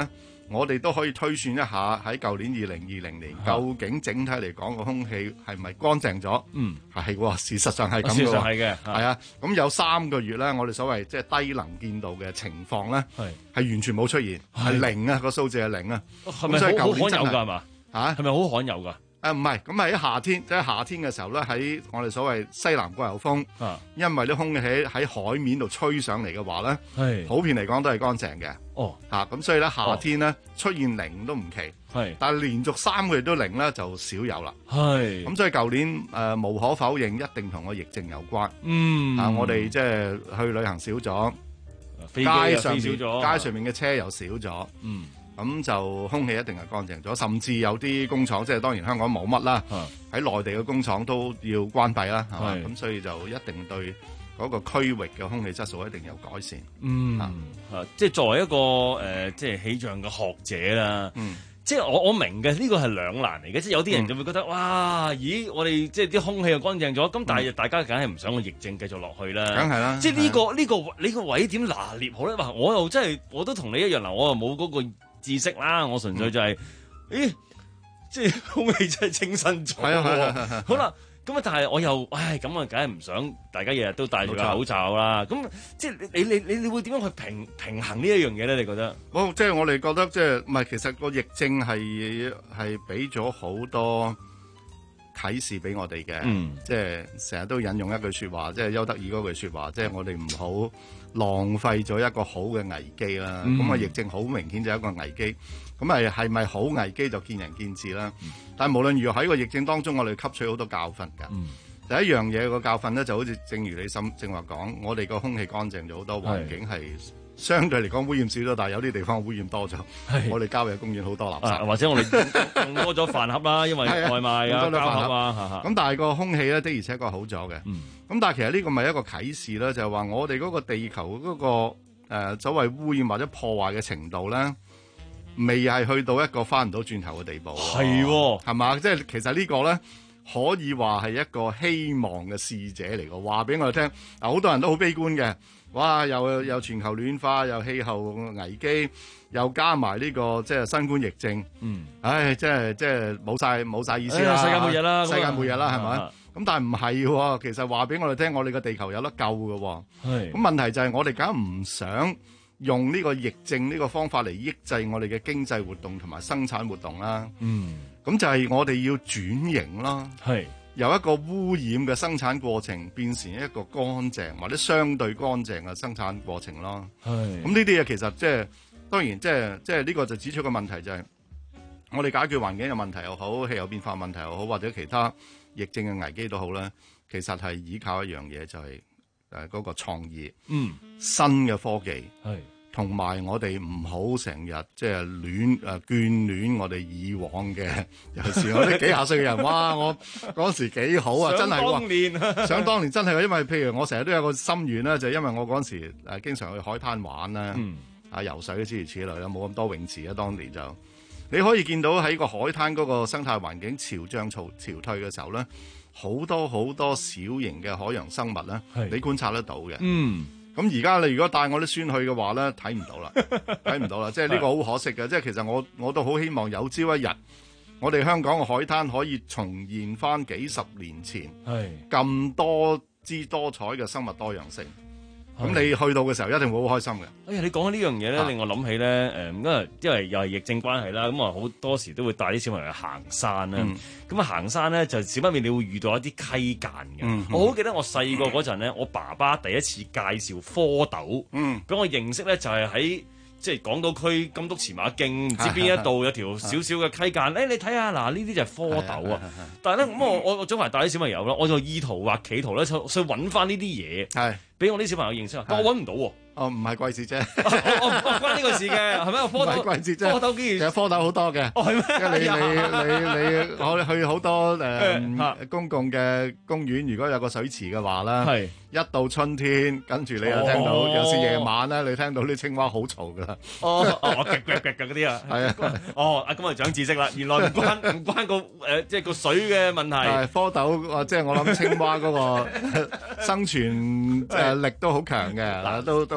我哋都可以推算一下喺舊年二零二零年，究竟整體嚟講個空氣係咪乾淨咗？ 嗯， 係喎，事實上係咁嘅喎。 事實上係嘅， 係啊。咁有三個月咧，我哋所謂即係低能見度嘅情況咧，係係完全冇出現，係零啊，個數字係零啊。 係咪好好罕有㗎？係嘛？ 嚇， 係咪好罕有㗎？ 誒唔係，咁喺夏天，即係夏天嘅時候咧，喺我哋所謂西南季候風， 啊、 因為啲空氣喺海面度吹上嚟嘅話咧， 係普遍嚟講都係乾淨嘅。 哦， 嚇、啊，咁所以咧夏天咧、哦、出現零都唔奇， 係， 但係連續三個月都零咧就少有啦。 係， 咁所以舊年誒、呃、無可否認，一定同個疫症有關。 嗯， 啊，我哋即係去旅行少咗， 飛機又街上面少咗， 街上面嘅車又少咗。 嗯。 咁就空氣一定係乾淨咗，甚至有啲工廠，即係當然香港冇乜啦，喺內地嘅工廠都要關閉啦，係嘛？咁所以就一定對嗰個區域嘅空氣質素一定有改善。 嗯，啊，即係作為一個誒、呃，即係氣象嘅學者啦。 嗯， 即係我我明嘅，呢個係兩難嚟嘅，即係有啲人就會覺得、嗯、哇，咦，我哋即係啲空氣又乾淨咗，咁但係大家梗係唔想個疫症繼續落去啦。 梗係啦， 即係呢、呢個呢、呢個你個位點拿捏好咧？哇，我又真係我都同你一樣啦，我又冇嗰、嗰個。知識啦，我純粹就係、是，嗯、咦，即係空氣真係清新咗。係啊係啊係啊。好啦，咁啊，但係我又，唉，咁啊，梗係唔想大家日日都戴住個口罩啦。咁即係你你你你會點樣去平平衡呢一樣嘢咧？你覺得？ 好，即係我哋覺得即係唔係？其實個疫症係係俾咗好多啟示俾我哋嘅。嗯。即係成日都引用一句説話，即係邱德爾嗰句説話，即係我哋唔好浪費咗一個好嘅危機啦，咁啊、嗯、疫症好明顯就係一個危機，咁係係咪好危機就見仁見智啦。嗯、但係無論如何喺個疫症當中，我哋吸取好多教訓㗎。嗯、第一樣嘢個教訓咧，就好似正如你心正話講，我哋個空氣乾淨咗好多，環境係相對嚟講污染少咗，但係有啲地方污染多咗。我哋郊野公園好多垃圾， 啊、或者我哋用多咗飯盒啦，因為外賣啊、膠盒啊， 咁但係個空氣咧的而且確好咗嘅。 嗯咁但係其實呢個咪一個啟示啦，就係話我哋嗰個地球嗰、嗰個誒、呃、所謂污染或者破壞嘅程度咧，未係去到一個翻唔到轉頭嘅地步。 係喎， 係嘛？即係其實呢個咧可以話係一個希望嘅使者嚟嘅，話俾我哋聽。嗱，好多人都好悲觀嘅，哇！又又全球暖化，又氣候危機，又加埋呢、呢個即係新冠疫症。嗯，唉，即係即係冇晒冇晒意思啦！ 世界末日啦， 世界末日啦，係咪、啊？咁但係唔係喎，其實話俾我哋聽，我哋個地球有得救嘅喎。係。咁問題就係我哋梗係唔想用呢個疫症呢個方法嚟抑制我哋嘅經濟活動同埋生產活動啦。 嗯。咁就係我哋要轉型啦。 係。 由一個污染嘅生產過程變成一個乾淨或者相對乾淨嘅生產過程咯。係。咁呢啲嘢其實即係當然即係即係呢個就指出個問題就係我哋解決環境嘅問題又好，氣候變化問題又好，或者其他疫症嘅危機都好咧，其實係依靠一樣嘢，就係誒嗰個創意，嗯，新嘅科技，係同埋我哋唔好成日即係戀誒眷戀我哋以往嘅，有時我啲幾廿歲嘅人，哇！我嗰時幾好啊，真係想當年， 想當年真係，因為譬如我成日都有個心願啦，就係、因為我嗰時誒經常去海灘玩啦，嗯、啊游水諸如此類啦，冇咁多泳池啊，當年就。你可以見到喺個海灘嗰個生態環境潮漲潮潮退嘅時候咧，好多好多小型嘅海洋生物咧，你觀察得到嘅。嗯，咁而家你如果帶我啲孫去嘅話咧，睇唔到啦，睇唔到啦，即係呢個好可惜嘅。即係其實我我都好希望有朝一日，我哋香港嘅海灘可以重現翻幾十年前咁多姿多彩嘅生物多樣性。咁你去到嘅時候一定會好開心嘅。 哎呀，你講緊呢樣嘢咧，令我諗起咧，誒，因為因為又係疫症關係啦，咁啊好多時都會帶啲小朋友去行山啦。咁啊、嗯、行山咧就少不免你會遇到一啲溪澗嘅。嗯、我好記得我細個嗰陣咧，我爸爸第一次介紹蝌蚪，俾、嗯、我認識咧就係喺即係港島區金督馳馬徑唔知邊一度有條少少嘅溪澗。誒、哎，你睇下嗱，呢啲就係蝌蚪啊。但係咧咁我我我早排帶啲小朋友啦，我就意圖或企圖咧想揾翻呢啲嘢。係。俾我啲小朋友認識啊，但我揾唔到喎。 哦，唔係季節啫。 我唔關呢個事嘅，係咪？蝌蚪季節啫。 蝌蚪竟然其實蝌蚪好多嘅。 哦，係咩？ 你你你你我去好多誒公共嘅公園，如果有個水池嘅話啦，係一到春天，跟住你又聽到有時夜晚咧，你聽到啲青蛙好嘈噶啦。 哦哦，夾夾夾嗰啲啊。係啊。哦，啊咁啊長知識啦，原來唔關唔關個誒即係個水嘅問題。 係蝌蚪，即係我諗青蛙嗰個生存誒力都好強嘅，嗱都都。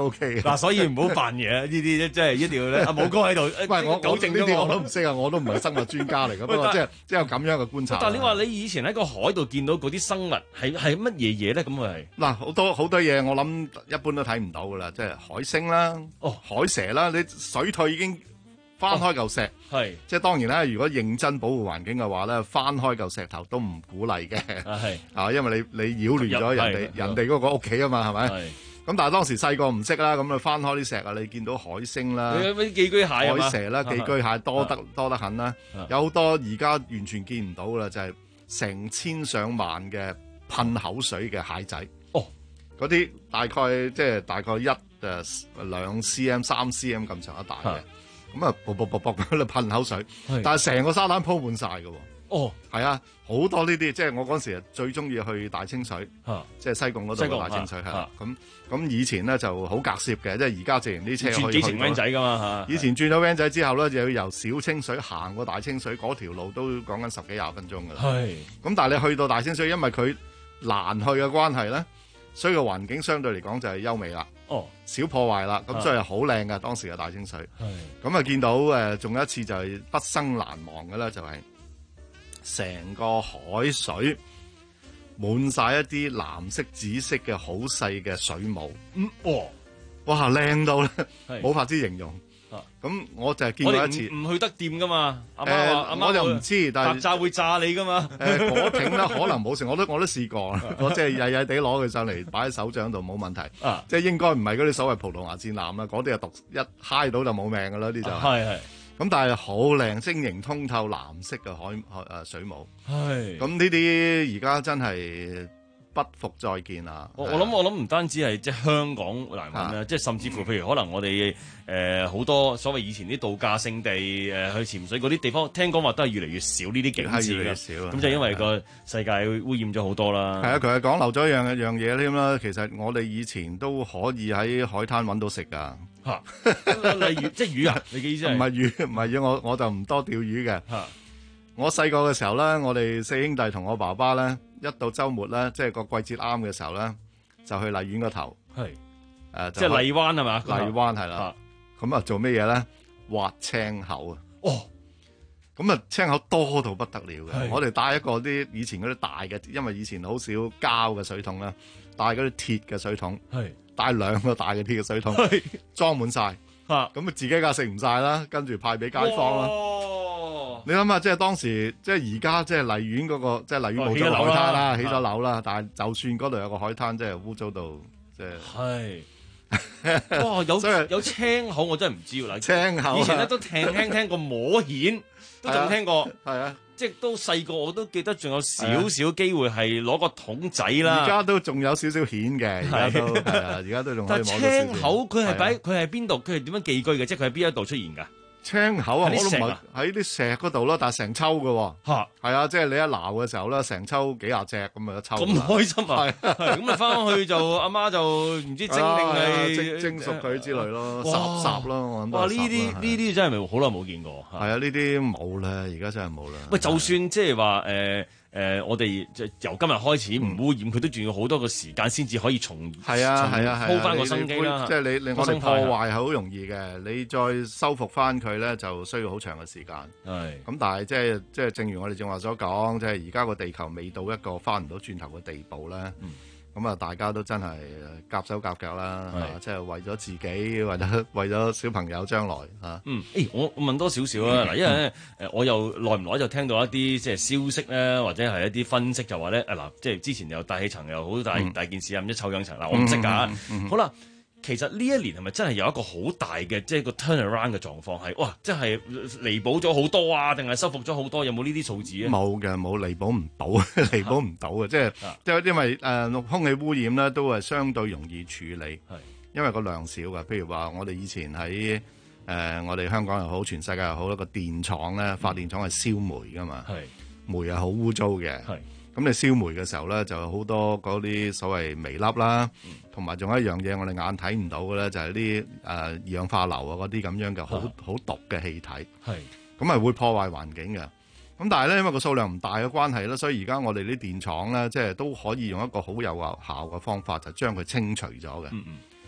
K 嘅。 嗱，所以唔好扮嘢，呢啲咧即係一定要咧。阿武哥喺度， 喂，我糾正呢啲我都咗唔識啊，我都唔係生物專家嚟嘅，不過即係即係有咁樣嘅觀察。 但係你話你以前喺個海度見到嗰啲生物係係乜嘢嘢咧？咁係嗱，好多好多嘢，我諗一般都睇唔到噶啦，即係海星啦， 哦， 海蛇啦，你水退已經翻開嚿石， 係、哦、 即係當然啦。如果認真保護環境嘅話咧，翻開嚿石頭都唔鼓勵嘅， 係啊，因為你你擾亂咗人哋人哋嗰個屋企啊嘛，係咪？咁但係當時細個唔識啦，咁啊翻開啲石啊，你見到海星啦， 啲寄居蟹、 海蛇啦，寄居蟹多得多得很啦，有好多而家完全見唔到啦，就係成千上萬嘅噴口水嘅蟹仔。 哦， 嗰啲大概即係大概一誒兩 cm、三 cm 咁上下大嘅，咁啊啵啵啵啵咁嚟噴口水，但係成個沙灘鋪滿晒嘅喎。 哦， 係啊，好多呢啲，即係我嗰時最中意去大清水， 啊、 即係西貢嗰度嘅大清水係。咁咁以前咧就好隔涉嘅，即係而家自然啲車可以去。 轉轉 van 仔㗎嘛嚇。 以前轉咗 van 仔之後咧，就要由小清水行過大清水嗰條路都講緊十幾廿分鐘㗎啦。 係。 咁但係你去到大清水，因為佢難去嘅關係咧，所以個環境相對嚟講就係優美啦。 哦， 少破壞啦，咁所以好靚㗎當時嘅大清水。係。咁啊見到誒，仲有一次就係畢生難忘嘅咧，就係、是。成個海水滿晒一啲藍色、紫色嘅好細嘅水母， 嗯，哇， 哇，靚到咧，冇法子形容。咁、啊、我就係見過一次， 唔去得掂噶嘛。阿媽話，阿媽我就唔知，但係曱甴會炸你噶嘛。 誒，果艇咧可能冇事，我都我都試過，我即係曳曳地攞佢上嚟擺喺手掌度冇問題。啊、即係應該唔係嗰啲所謂葡萄牙戰艦啦，嗰啲係毒一揩到就冇命噶啦，啲就係、是。咁但係好靚，晶瑩通透藍色嘅海海誒水母。係。咁呢啲而家真係不復再見啦。 我我諗我諗唔單止係即係香港難揾啦，即係甚至乎譬如可能我哋誒好多所謂以前啲度假勝地誒、呃、去潛水嗰啲地方，聽講話都係越嚟越少呢啲景緻嘅。越嚟越少。咁就因為個世界污染咗好多啦。係啊， 佢係講漏咗一樣一樣嘢添啦。其實我哋以前都可以喺海灘揾到食㗎。 嚇、啊，例如即係魚啊？你嘅意思係？ 唔係魚，唔係魚，我我就唔多釣魚嘅。嚇、啊，我細個嘅時候咧，我哋四兄弟同我爸爸咧，一到週末咧，即係個季節啱嘅時候咧，就去荔園嗰頭。係，誒、呃， 即係荔灣係嘛？ 荔灣係啦。咁啊，做咩嘢咧？挖青口啊！哦，咁啊，青口多到不得了嘅。我哋帶一個啲以前嗰啲大嘅，因為以前好少膠嘅水桶啦，帶嗰啲鐵嘅水桶。係。帶兩個大嘅鐵嘅水桶，裝滿晒，咁啊自己梗食唔晒啦，跟住派俾街坊啦。你諗下，即係當時，即係而家，即係荔園嗰個，即係荔園冇咗海灘啦，起咗樓啦，但係就算嗰度有個海灘，即係污糟到，即係。 係。哇！有有青口，我真係唔知喎。 青口。 以前咧都聽聽聽過摸蜆，都仲聽過。 係啊。 即係都細個，我都記得仲有少少機會係攞個桶仔啦。 而家都仲有少少蜆嘅，而家都係啊，而家都仲可以摸到少少。 但係青口佢係擺佢係邊度？佢係點樣寄居嘅？即係佢喺邊一度出現㗎？ 青口啊，我都唔係喺啲石嗰度咯，但係成抽嘅喎。嚇，係啊，即係你一撈嘅時候咧，成抽幾廿隻咁啊一抽。咁開心啊！係咁啊，翻去就阿媽就唔知蒸定係蒸蒸熟佢之類咯，烚烚咯，我諗。 哇！呢啲呢啲真係咪好耐冇見過？ 係啊，呢啲冇啦，而家真係冇啦。 喂，就算即係話誒。誒、呃，我哋就由今日開始唔污染，佢、嗯、都仲要好多個時間先至可以重係啊係啊係鋪翻個生機啦。 即係你你我哋破壞係好容易嘅，你再修復翻佢咧就需要好長嘅時間。係咁，但係即係即係正如我哋正話所講，即係而家個地球未到一個翻唔到轉頭嘅地步咧。嗯咁啊，大家都真係夾手夾腳啦，即係為咗自己，為咗為咗小朋友將來嚇。嗯，誒、欸，我我問多少少啦，嗱、嗯，因為咧誒、嗯，我又耐唔耐就聽到一啲即係消息咧，或者係一啲分析就話咧，誒嗱，即係之前又大氣層又好大、嗯、大件事啊，唔知臭氧層嗱，我唔識㗎。嗯嗯嗯、好啦。其實呢一年係咪真係有一個好大嘅即係個 turnaround 嘅狀況係哇，即係彌補咗好多啊，定係修復咗好多？有冇呢啲數字咧？冇嘅，冇彌補唔到，彌補唔到嘅，即係即係因為誒、呃、空氣污染咧都係相對容易處理，係因為個量少㗎。譬如話我哋以前喺誒、呃、我哋香港又好，全世界又好，一個電廠咧發電廠係燒煤㗎嘛，係煤係好污糟嘅。咁你燒煤嘅時候咧，就好多嗰啲所謂微粒啦，同埋仲有一樣嘢我哋眼睇唔到嘅咧，就係啲誒二氧化硫啊嗰啲咁樣嘅好好毒嘅氣體。係咁係會破壞環境嘅。咁但係咧，因為個數量唔大嘅關係咧，所以而家我哋啲電廠咧，即係都可以用一個好有效嘅方法，就將佢清除咗嘅。嗯嗯。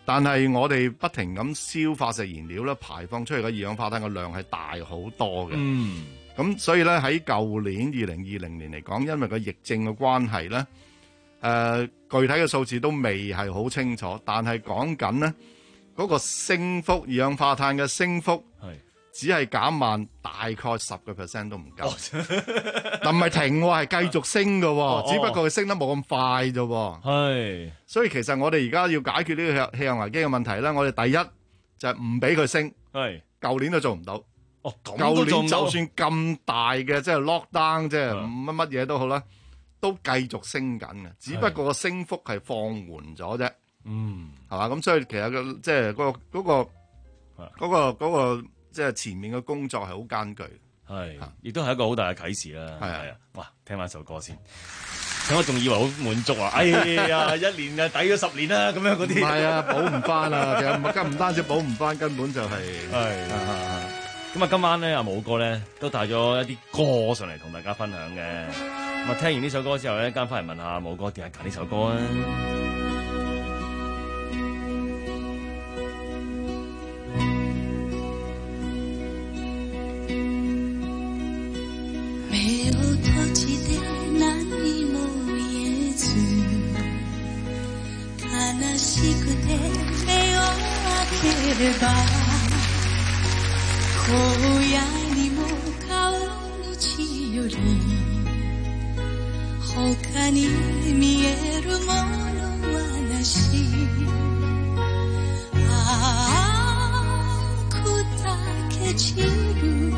但係我哋不停咁燒化石燃料咧，排放出去嘅二氧化碳嘅量係大好多嘅。 嗯， 咁所以咧喺舊年二零二零年嚟講，因為個疫症嘅關係咧，誒、呃、具體嘅數字都未係好清楚，但係講緊咧嗰個升幅，二氧化碳嘅升幅係只係減慢大概十個 percent 都唔夠，但唔係停喎，係繼續升嘅， 哦、 只不過佢升得冇咁快啫。 係， 所以其實我哋而家要解決呢個氣候危機嘅問題咧，我哋第一就係唔俾佢升。 係， 舊年都做唔到。 哦，咁都做唔到。舊年就算咁大嘅即係 lockdown，即係乜乜嘢都好啦，都繼續升緊嘅，只不過個升幅係放緩咗啫。嗯，係嘛？咁所以其實個即係嗰個嗰個嗰個嗰個即係前面嘅工作係好艱巨， 係，亦都係一個好大嘅啟示啦。係啊，哇！聽翻首歌先，我仲以為好滿足啊！哎呀，一年啊抵咗十年啦，咁樣嗰啲。唔係啊，補唔翻啊！其實唔唔單止補唔翻，根本就係係。咁啊，今晚咧阿武哥咧都帶咗一啲歌上嚟同大家分享嘅。咁啊，聽完呢首歌之後咧，間翻嚟問下武哥點解揀呢首歌啊？ 悲しくて目を開ければ荒野にも川道より他に見えるものはなしああ砕け散る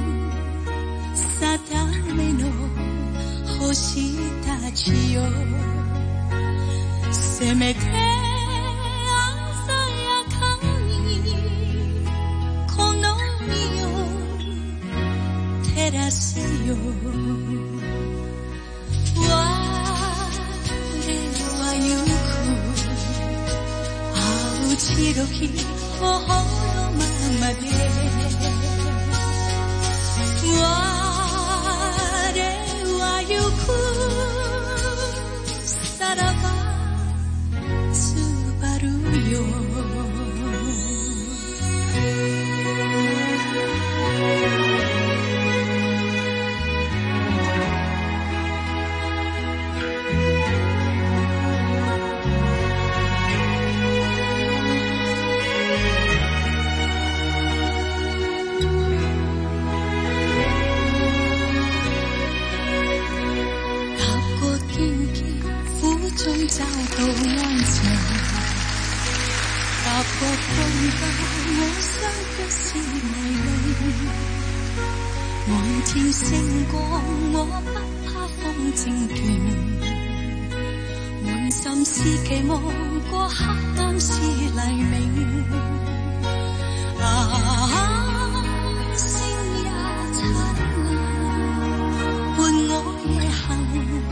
定めの星たちよせめて照らせよ我は行く青白き頬のままで我は行くさらばすばるよ找到安靜，踏過風暴，我傷的是迷離。望天星光，我不怕風正勁。滿心是期望，過黑暗是黎明。啊，星也燦爛，伴我夜行。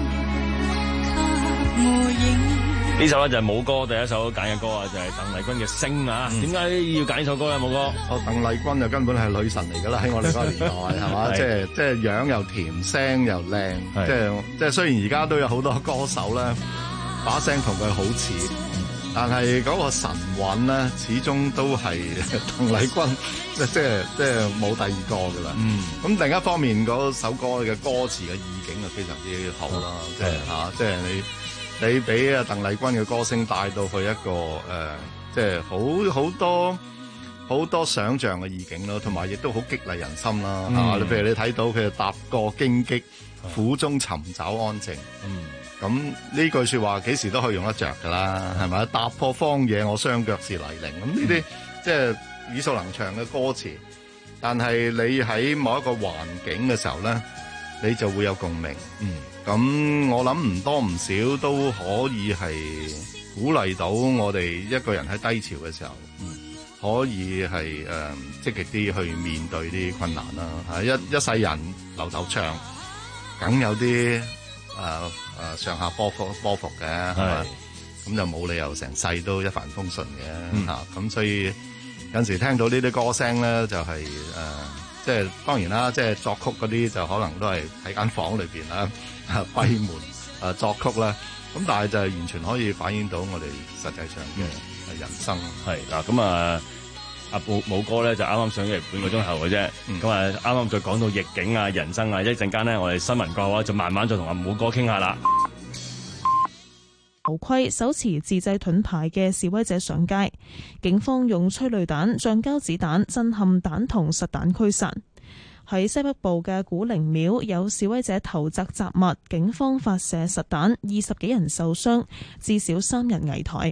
呢首咧就係武哥第一首揀嘅歌啊，就係鄧麗君嘅《星》啊。點解要揀呢首歌咧，武哥？ 哦，鄧麗君就根本係女神嚟噶啦，喺我哋嗰個年代係嘛？即係即係樣又甜，聲又靚，即係即係雖然而家都有好多歌手咧，把聲同佢好似，但係嗰個神韻咧，始終都係鄧麗君，即係即係即係冇第二個噶啦。嗯，咁另一方面嗰首歌嘅歌詞嘅意境就非常之好啦，即係嚇，即係你。你俾啊鄧麗君嘅歌聲帶到去一個誒、呃，即係好好多好多想像嘅意境咯，同埋亦都好激勵人心啦嚇。你、嗯啊、譬如你睇到佢踏過荊棘，苦中尋找安靜。嗯，咁呢句説話幾時都可以用得着㗎啦，係咪？踏破荒野，我雙腳是泥濘。咁呢啲即係耳熟能詳嘅歌詞，但係你喺某一個環境嘅時候咧，你就會有共鳴。嗯。咁我諗唔多唔少都可以係鼓勵到我哋一個人喺低潮嘅時候，嗯、可以係誒、呃、積極啲去面對啲困難啦。嚇，一一世人流流長，梗有啲誒誒上下波幅波幅嘅，係嘛？咁就冇理由成世都一帆風順嘅嚇。咁、嗯啊、所以有陣時聽到呢啲歌聲咧，就係、是、誒、呃、即係當然啦，即係作曲嗰啲就可能都係喺間房裏邊啦。閉門誒作曲啦，咁咁但係就係完全可以反映到我哋實際上嘅人生。 係嗱，咁啊，阿武武哥咧就啱啱上嚟半個鐘頭嘅啫。咁啊、嗯，啱啱再講到逆境啊、人生啊，一陣間咧，我哋新聞過後就慢慢再同阿武哥傾下啦。 無規手持自製盾牌嘅示威者上街，警方用催淚彈、橡膠子彈、震撼彈同實彈驅散。喺西北部嘅古靈廟有示威者投擲雜物，警方發射實彈，二十幾人受傷，至少三人危殆。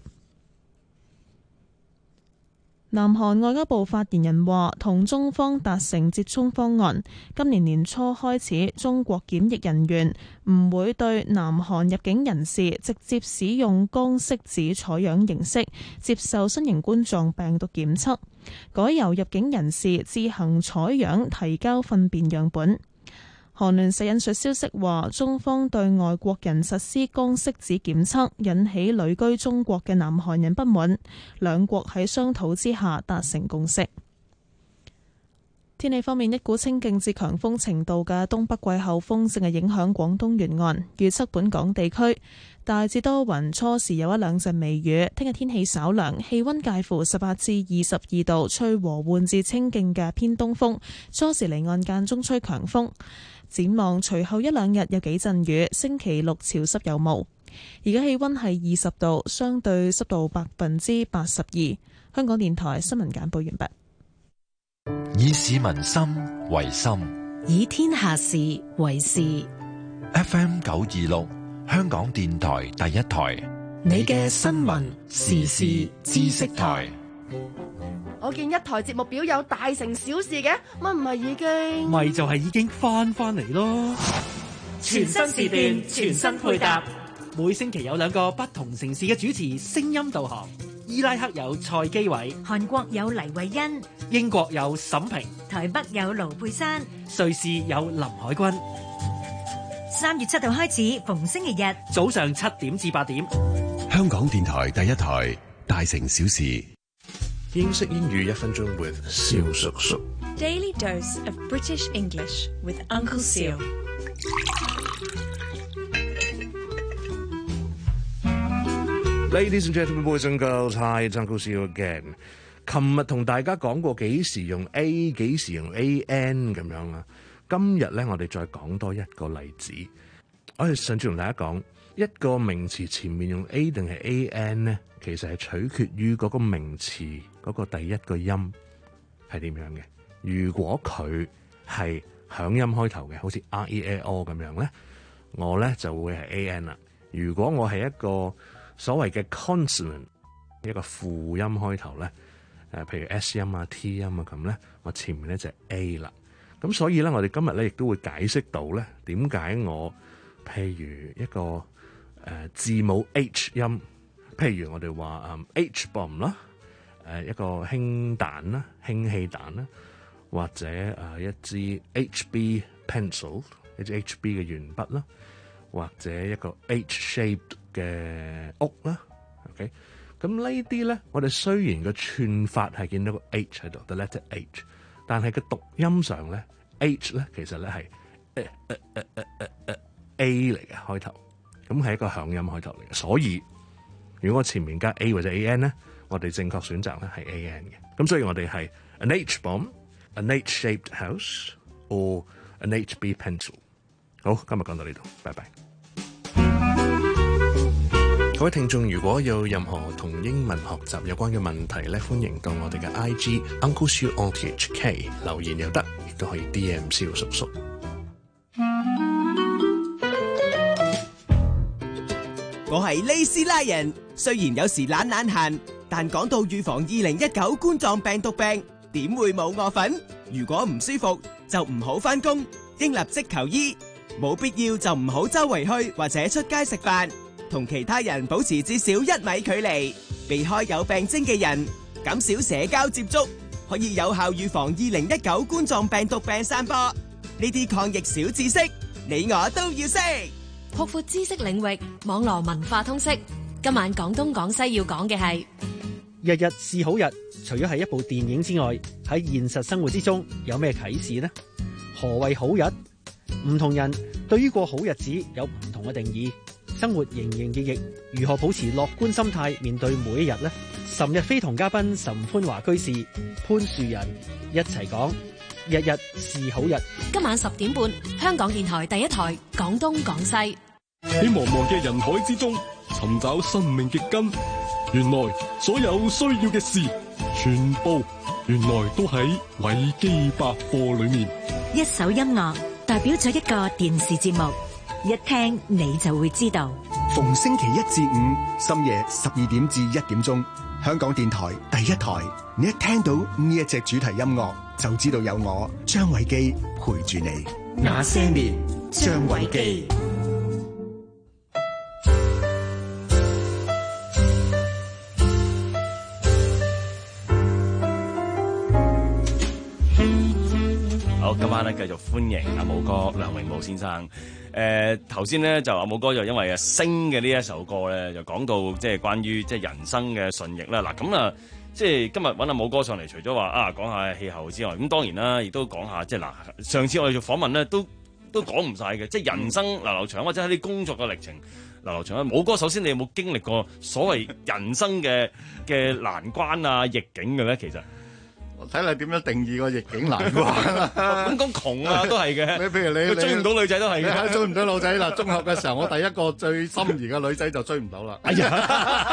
南韓外交部發言人話，同中方達成折中方案，今年年初開始，中國檢疫人員唔會對南韓入境人士直接使用光拭子採樣形式接受新型冠狀病毒檢測，改由入境人士自行採樣提交糞便樣本。韓聯社引述消息話，中方對外國人實施光拭子檢測，引起旅居中國嘅南韓人不滿，兩國喺商討之下達成共識。天氣方面，一股清勁至強風程度嘅東北季候風正係影響廣東沿岸，預測本港地區大致多雲，初時有一兩陣微雨。聽日天氣稍涼，氣溫介乎十八至二十二度，吹和緩至清勁嘅偏東風，初時離岸間中吹強風。展望隨後一兩日有幾陣雨，星期六潮濕有霧。而家氣溫係二十度，相對濕度百分之八十二。香港電台新聞簡報完畢。 以市民心為心， 以天下事為事。 F M 九二六，香港電台第一台， 你嘅新聞時事知識台。 我見一台節目表有大成小事嘅，乜唔係已經？ 咪就係已經翻翻嚟咯！ 全新時段，全新配搭， 每星期有兩個不同城市嘅主持聲音導航。伊拉克有蔡基偉， 韓國有黎慧欣， 英國有沈平， 台北有盧佩珊， 瑞士有林海軍。 三月七號開始，逢星期日早上七點至八點， 香港電台第一台大城小事。 英式英語一分鐘 with 蕭叔叔。 Daily dose of British English with Uncle Seal。 Ladies and gentlemen, boys and girls, hi, it's Uncle Seal again。琴日同大家講過幾時用 A， 幾時用 A N 咁樣啦。今日咧，我哋再講多一個例子。我哋上次同大家講一個名詞前面用 A 定係 A N 咧，其實係取決於嗰個名詞嗰個第一個音係點樣嘅。如果佢係響音開頭嘅，好似 R E A O 咁樣咧，我咧就會係 A N 啦。如果我係一個所謂嘅 consonant， 一個輔音開頭咧，誒，譬如 S 音啊、T 音啊咁咧，我前面咧就係 A 啦。咁所以咧，我哋今日咧亦都會解釋到咧，點解我譬如一個誒、呃、字母 H 音，譬如我哋話嗯 H bomb 啦，誒一個氫彈啦、氫氣彈啦，或者誒、呃、一支 H B pencil， 一支 H B 嘅鉛筆啦，或者一個 H-shaped 嘅屋啦 ，OK， 咁呢啲咧，我哋雖然個串法係見到個 H 喺度 ，the letter H， 但係個讀音上咧 ，H 咧其實咧係誒誒誒誒誒誒 A 嚟嘅開頭，咁係一個響音開頭嚟嘅，所以如果我前面加 A 或者 A N 咧，我哋正確選擇咧係 A N 嘅，咁所以我哋係 an H bomb、an H-shaped house or an H B pencil。好，今日講到呢度，拜拜。各位聽眾，如果有任何同英文學習有關嘅問題咧，歡迎到我哋嘅 I G Uncle Siu on T H K 留言又得，亦都可以 D M 蕭叔叔。 我係利斯拉人，雖然有時懶懶閒，但講到預防二零一九冠狀病毒病，點會冇我份？如果唔舒服就唔好返工，應立即求醫，冇必要就唔好周圍去或者出街食飯。同其他人保持至少一米距離，避開有病徵嘅人，減少社交接觸，可以有效預防二零一九冠狀病毒病散播。呢啲抗疫小知識，你我都要識。 擴闊知識領域，網絡文化通識。今晚廣東廣西要講嘅係日日是好日，除咗係一部電影之外，喺現實生活之中有咩啟示呢？何謂好日？唔同人對於過好日子有唔同嘅定義。 生活營營役役，如何保持樂觀心態面對每一日呢？岑日飛同嘉賓岑歡華居士、潘樹仁一齊講，日日是好日。 今晚十點半，香港電台第一台，廣東廣西。 喺茫茫嘅人海之中，尋找生命嘅根。原來所有需要嘅事，全部原來都喺維基百科裏面。 一首音樂代表咗一個電視節目，一聽你就會知道。 逢星期一至五深夜十二點至一點鐘，香港電台第一台，你一聽到呢一隻主題音樂，就知道有我張偉基陪住你。 那些年，張偉基。 好，今晚咧繼續歡迎阿武哥梁榮武先生。誒頭先咧就阿武哥就因為啊星嘅呢一首歌咧，就講到即係關於即係人生嘅順逆啦。嗱咁啊，即係今日揾阿武哥上嚟，除咗話啊講下氣候之外，咁當然啦，亦都講下即係嗱，上次我哋做訪問咧都都講唔晒嘅，即係人生流流長或者喺啲工作嘅歷程流流長。武哥首先你有冇經歷過所謂人生嘅嘅難關啊逆境嘅咧？其實？ 睇你點樣定義個逆境難關啦。 咁講窮啊，都係嘅。 你譬如你追唔到女仔都係嘅。 你追唔到女仔啦。中學嘅時候，我第一個最心儀嘅女仔就追唔到啦。 哎呀，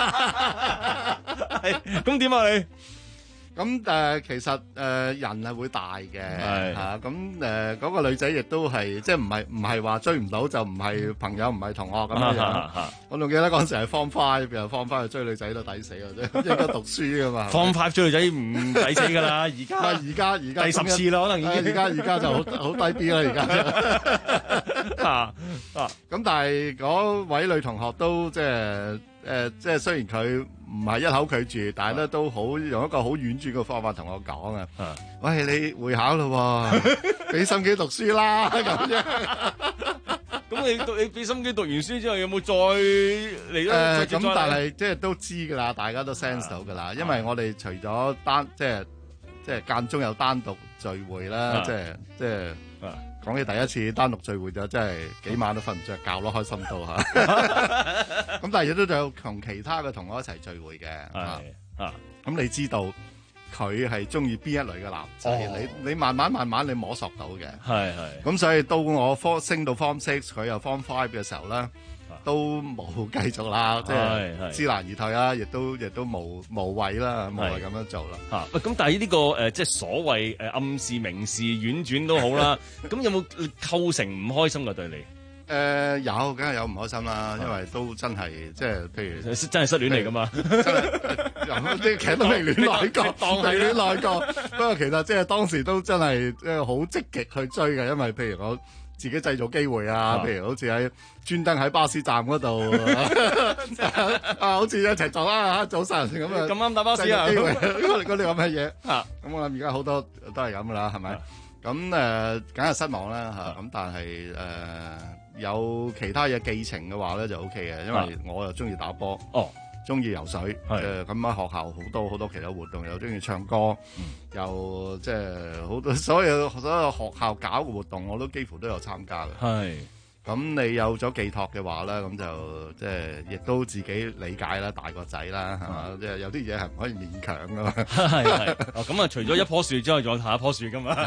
咁點啊你？ 咁誒、呃，其實誒、呃、人係會大嘅嚇，咁誒嗰個女仔亦都係即係唔係唔係話追唔到就唔係朋友唔係同學咁樣樣。我仲記得嗰陣時係 Form Five， 又 Form Five 去追女仔都抵死啊！即應該讀書噶嘛。 Form Five 追女仔唔抵死㗎啦，而家而家而家第十次啦，可能已經。 而家而家就好好低 B 啦，而家。啊啊！咁但係嗰位女同學都即係。誒、呃，即係雖然佢唔係一口拒絕，但係咧都好用一個好婉轉嘅方法同我講啊。喂，你會考咯，俾心機讀書啦咁樣。 咁你讀你俾心機讀完書之後，有冇再嚟咧？誒， 咁但係即係都知噶啦，大家都 sense 到噶啦。因為我哋除咗單即係即係間中有單獨聚會啦，即係即係。講起第一次單獨聚會就真係幾晚都瞓唔着覺咯，開心到嚇。咁但係亦都有同其他嘅同學一齊聚會嘅。啊啊！咁你知道佢係中意邊一類嘅男仔？哦、你你慢慢慢慢你摸索到嘅。係係。咁所以到我 form 升到 form six，佢又 form five 嘅時候咧，都冇繼續啦，即係知難而退啦，亦都亦都無無謂啦，無謂咁樣做啦。 嚇！喂，咁但係呢個誒，即係所謂誒暗示、明示、婉轉都好啦。咁有冇構成唔開心嘅對你？ 誒有，梗係有唔開心啦，因為都真係即係譬如真係失戀嚟㗎嘛，真係即係其實都未戀愛過，當未戀愛過。不過其實即係當時都真係即係好積極去追嘅，因為譬如我自己製造機會啊，譬如好似喺專登喺巴士站嗰度啊，好似一齊撞啊，早晨咁啊， 咁啱搭巴士啊， 機會嗰啲咁嘅嘢啊，咁我諗而家好多都係咁噶啦，係咪？咁誒，梗係失望啦嚇，咁但係誒。有其他嘢寄情嘅話咧就 O K 嘅，因為我又中意打波，哦，中意游水，誒咁喺學校好多好多其他活動，又中意唱歌，嗯、又即係好多所有所有學校搞嘅活動，我都幾乎都有參加嘅。係，咁你有咗寄託嘅話咧，咁就即係亦都自己理解啦，大個仔啦，係嘛、嗯，即係有啲嘢係唔可以勉強噶嘛。係係， 哦咁啊，除咗一棵樹之外，仲有下一棵樹噶嘛。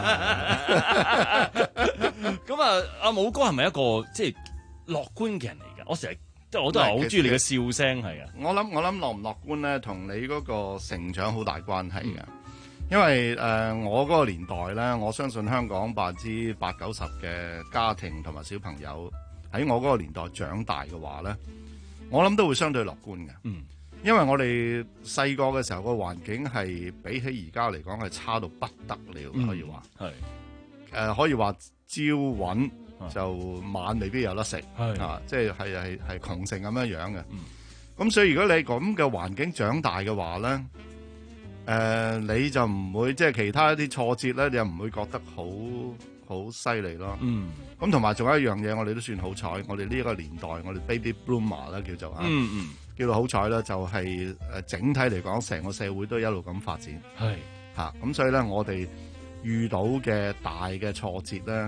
咁啊，阿武哥係咪一個即係樂觀嘅人嚟㗎？我成日即係我都係好中意你嘅笑聲係啊。 我諗我諗樂唔樂觀咧，同你嗰個成長好大關係㗎。嗯、因為誒、呃，我嗰個年代咧，我相信香港百分之八九十嘅家庭同埋小朋友喺我嗰個年代長大嘅話咧，我諗都會相對樂觀嘅。嗯，因為我哋細個嘅時候個環境係比起而家嚟講係差到不得了，嗯、可以話係誒，可以話。朝揾就晚未必有得食，啊，即係係係係窮成咁樣樣嘅。咁、嗯、所以如果你咁嘅環境長大嘅話咧，誒、呃、你就唔會即係其他一啲挫折咧，你又唔會覺得好好犀利咯。嗯，咁同埋仲有一樣嘢，我哋都算好彩，我哋呢一個年代，我哋 baby bloomer 啦叫做啊，嗯嗯，叫做好彩啦，就係、是、誒整體嚟講，成個社會都一路咁發展，係嚇，咁所以咧我哋遇到嘅大嘅挫折咧，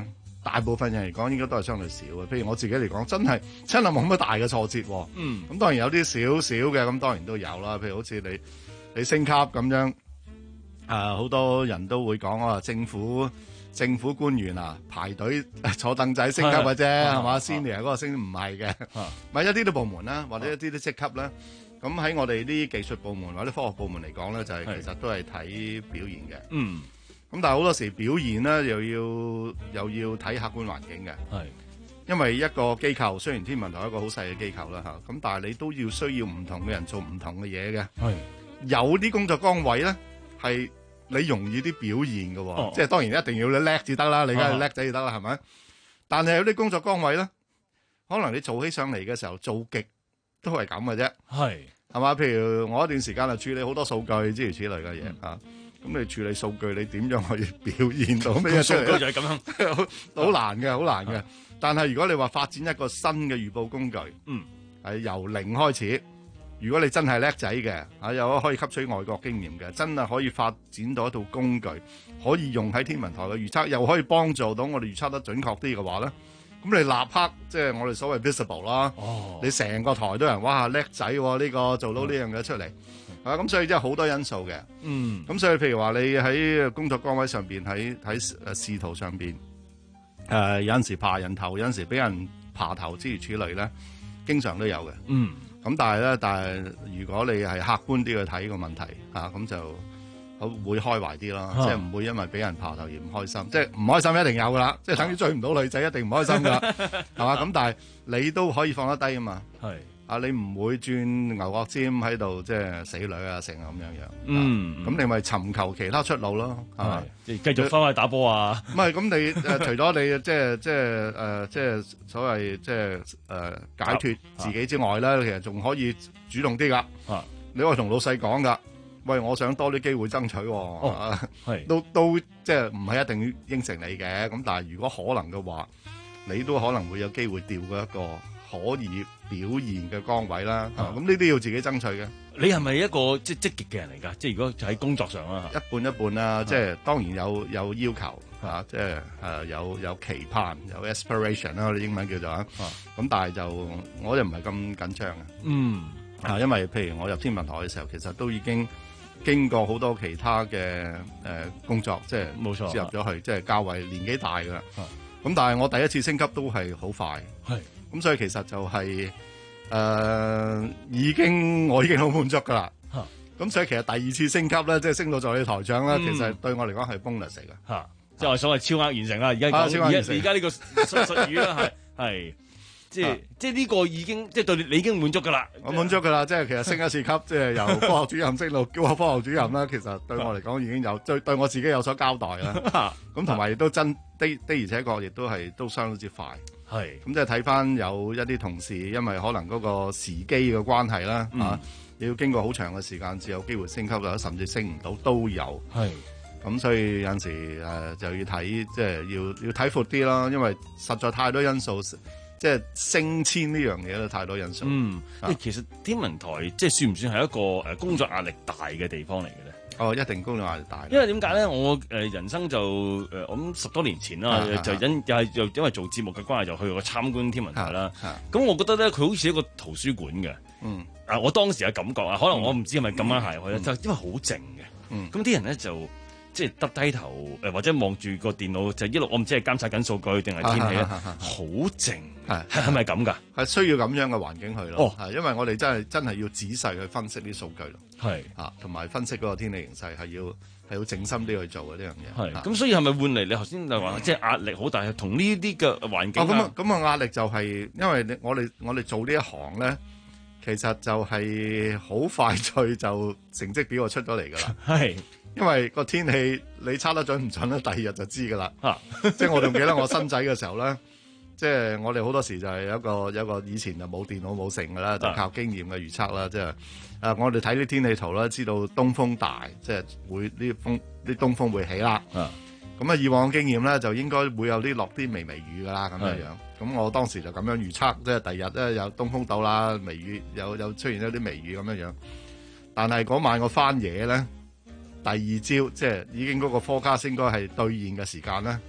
大部分人嚟講應該都係相對少嘅。譬如我自己嚟講，真係真係冇乜大嘅挫折。 嗯， 咁當然有啲少少嘅，咁當然都有啦。譬如好似你你升級咁樣，啊好多人都會講啊，政府政府官員啊排隊坐凳仔升級嘅啫，係嘛？Senior 嗰個升唔係嘅，咪一啲都部門啦，或者一啲都職級啦。咁喺我哋啲技術部門或者科學部門嚟講咧，就係、是、其實都係睇表現嘅。 嗯。 咁但係好多時表現咧，又要又要睇客觀環境嘅。 係。 因為一個機構雖然天文台係一個好細嘅機構啦嚇，咁但係你都要需要唔同嘅人做唔同嘅嘢嘅。 係。 有啲工作崗位咧係你容易啲表現嘅、哦，即係當然一定要你叻至得啦，你梗係叻仔至得啦，係、啊、咪？但係有啲工作崗位咧，可能你做起上嚟嘅時候做極都係咁嘅啫。 係。係嘛？ 譬如我一段時間就處理好多數據諸如此類嘅嘢嚇，咁、嗯啊、你處理數據，你點樣可以表現到咩出嚟？ 數據就係咁樣， 好難嘅，好難嘅。但係如果你話發展一個新嘅預報工具， 嗯， 係由零開始，如果你真係叻仔嘅，啊又可以吸取外國經驗嘅，真係可以發展到一套工具，可以用喺天文台嘅預測，又可以幫助到我哋預測得準確啲嘅話咧。咁你立刻即係我哋所謂 visible 啦、哦，你成個台都有人哇叻仔喎，呢、呢個做到呢樣嘢出嚟，啊、嗯、咁所以真係好多因素嘅， 嗯， 咁所以譬如話你喺工作崗位上邊，喺喺誒仕途上邊，誒、呃、有陣時爬人頭，有陣時俾人爬頭諸如此類咧，經常都有嘅， 嗯， 咁但係咧，但係如果你係客觀啲去睇個問題，嚇、啊、咁就。好會開懷啲咯，啊、即係唔會因為俾人爬頭而唔開心，即係唔開心一定有噶啦，即係等於追唔到女仔一定唔開心噶，係嘛？咁但係你都可以放得低啊嘛，係啊，你唔會轉牛角尖喺度，即係死女啊成咁樣樣， 嗯， 咁、啊、你咪尋求其他出路咯，係嘛？ 繼續翻去打波啊？ 唔係咁你誒、呃，除咗你即係即係誒，即係所謂即係誒、呃、解脫自己之外咧、啊，其實仲可以主動啲噶、啊，你可以同老細講噶。喂，我想多啲機會爭取、哦，哦、都都即係唔係一定應承你嘅，咁但係如果可能嘅話，你都可能會有機會調過一個可以表現嘅崗位啦。咁呢啲要自己爭取嘅。 你係咪一個即係積極嘅人嚟㗎？即係如果喺工作上啊， 一半一半啦。即係當然有有要求嚇，即係誒有有期盼，有 aspiration 啦，我哋英文叫做啊。咁但係就我又唔係咁緊張嘅。 嗯， 啊，因為譬如我入天文台嘅時候，其實都已經經過好多其他嘅誒、呃、工作，即係冇錯，入咗去，即係較為年紀大㗎啦。咁但係我第一次升級都係好快，係咁所以其實就係、是、誒、呃、已經我已經好滿足㗎啦。咁所以其實第二次升級咧，即係升到助理台長咧、嗯，其實對我嚟講係 bonus 嚟㗎。嚇，即係所謂超額完成啦。而家而家而家呢個術語啦，係係。即係、啊、即係呢個已經即係對你你已經滿足㗎啦，我滿足㗎啦。即係其實升一次級，即係由科學主任升到叫我科學主任啦。其實對我嚟講已經有對對我自己有所交代啦。咁同埋亦都真的的而且確亦都係都相當之快。係咁即係睇翻有一啲同事，因為可能嗰個時機嘅關係啦，嚇、嗯啊、要經過好長嘅時間至有機會升級啦，甚至升唔到都有。係咁，所以有陣時誒、呃、就要睇即係要要睇闊啲啦，因為實在太多因素。即係升遷呢樣嘢都太多因素。嗯，啊、 其實天文台即係算唔算係一個誒工作壓力大嘅地方嚟嘅咧？ 哦，一定工作壓力大。 因為點解咧？我誒人生就誒我諗十多年前啦、啊，就因又係又因為做節目嘅關係，就去過參觀天文台啦。咁我覺得咧，佢好似一個圖書館嘅。嗯。啊，我當時嘅感覺啊，可能我唔知係咪咁樣行入去咧，就因為好靜嘅。嗯。咁啲人咧就。即係耷低頭，誒或者望住個電腦就一路，我唔知係監察緊數據定係天氣啊，好靜，係係咪咁㗎？ 係需要咁樣嘅環境去咯。哦，係因為我哋真係真係要仔細去分析啲數據咯。係啊，同埋分析嗰個天氣形勢係要係要靜心啲去做嘅呢樣嘢。係咁，所以係咪換嚟你頭先就話即係壓力好大，同呢啲嘅環境？哦，咁啊咁啊壓力就係、是、因為你我哋我哋做呢一行咧，其實就係好快脆就成績表就出咗嚟㗎啦。係。因為個天氣你測得準唔準咧，第二日就知噶啦。啊、即係我仲記得我新仔嘅時候咧，即係我哋好多時就係有一個有一個以前就冇電腦冇成噶啦，就靠經驗嘅預測啦。即係誒、啊，我哋睇啲天氣圖啦，知道東風大，即係會啲風啲東風會起啦。咁啊，以往嘅經驗咧，就應該會有啲落啲微微雨噶啦，咁樣樣。咁我當時就咁樣預測，即係第二日咧有東風到啦，微雨有有出現咗啲微雨咁樣樣。但係嗰晚我翻夜咧。第二朝即係已經嗰個 forecast應該係兌現嘅時間咧，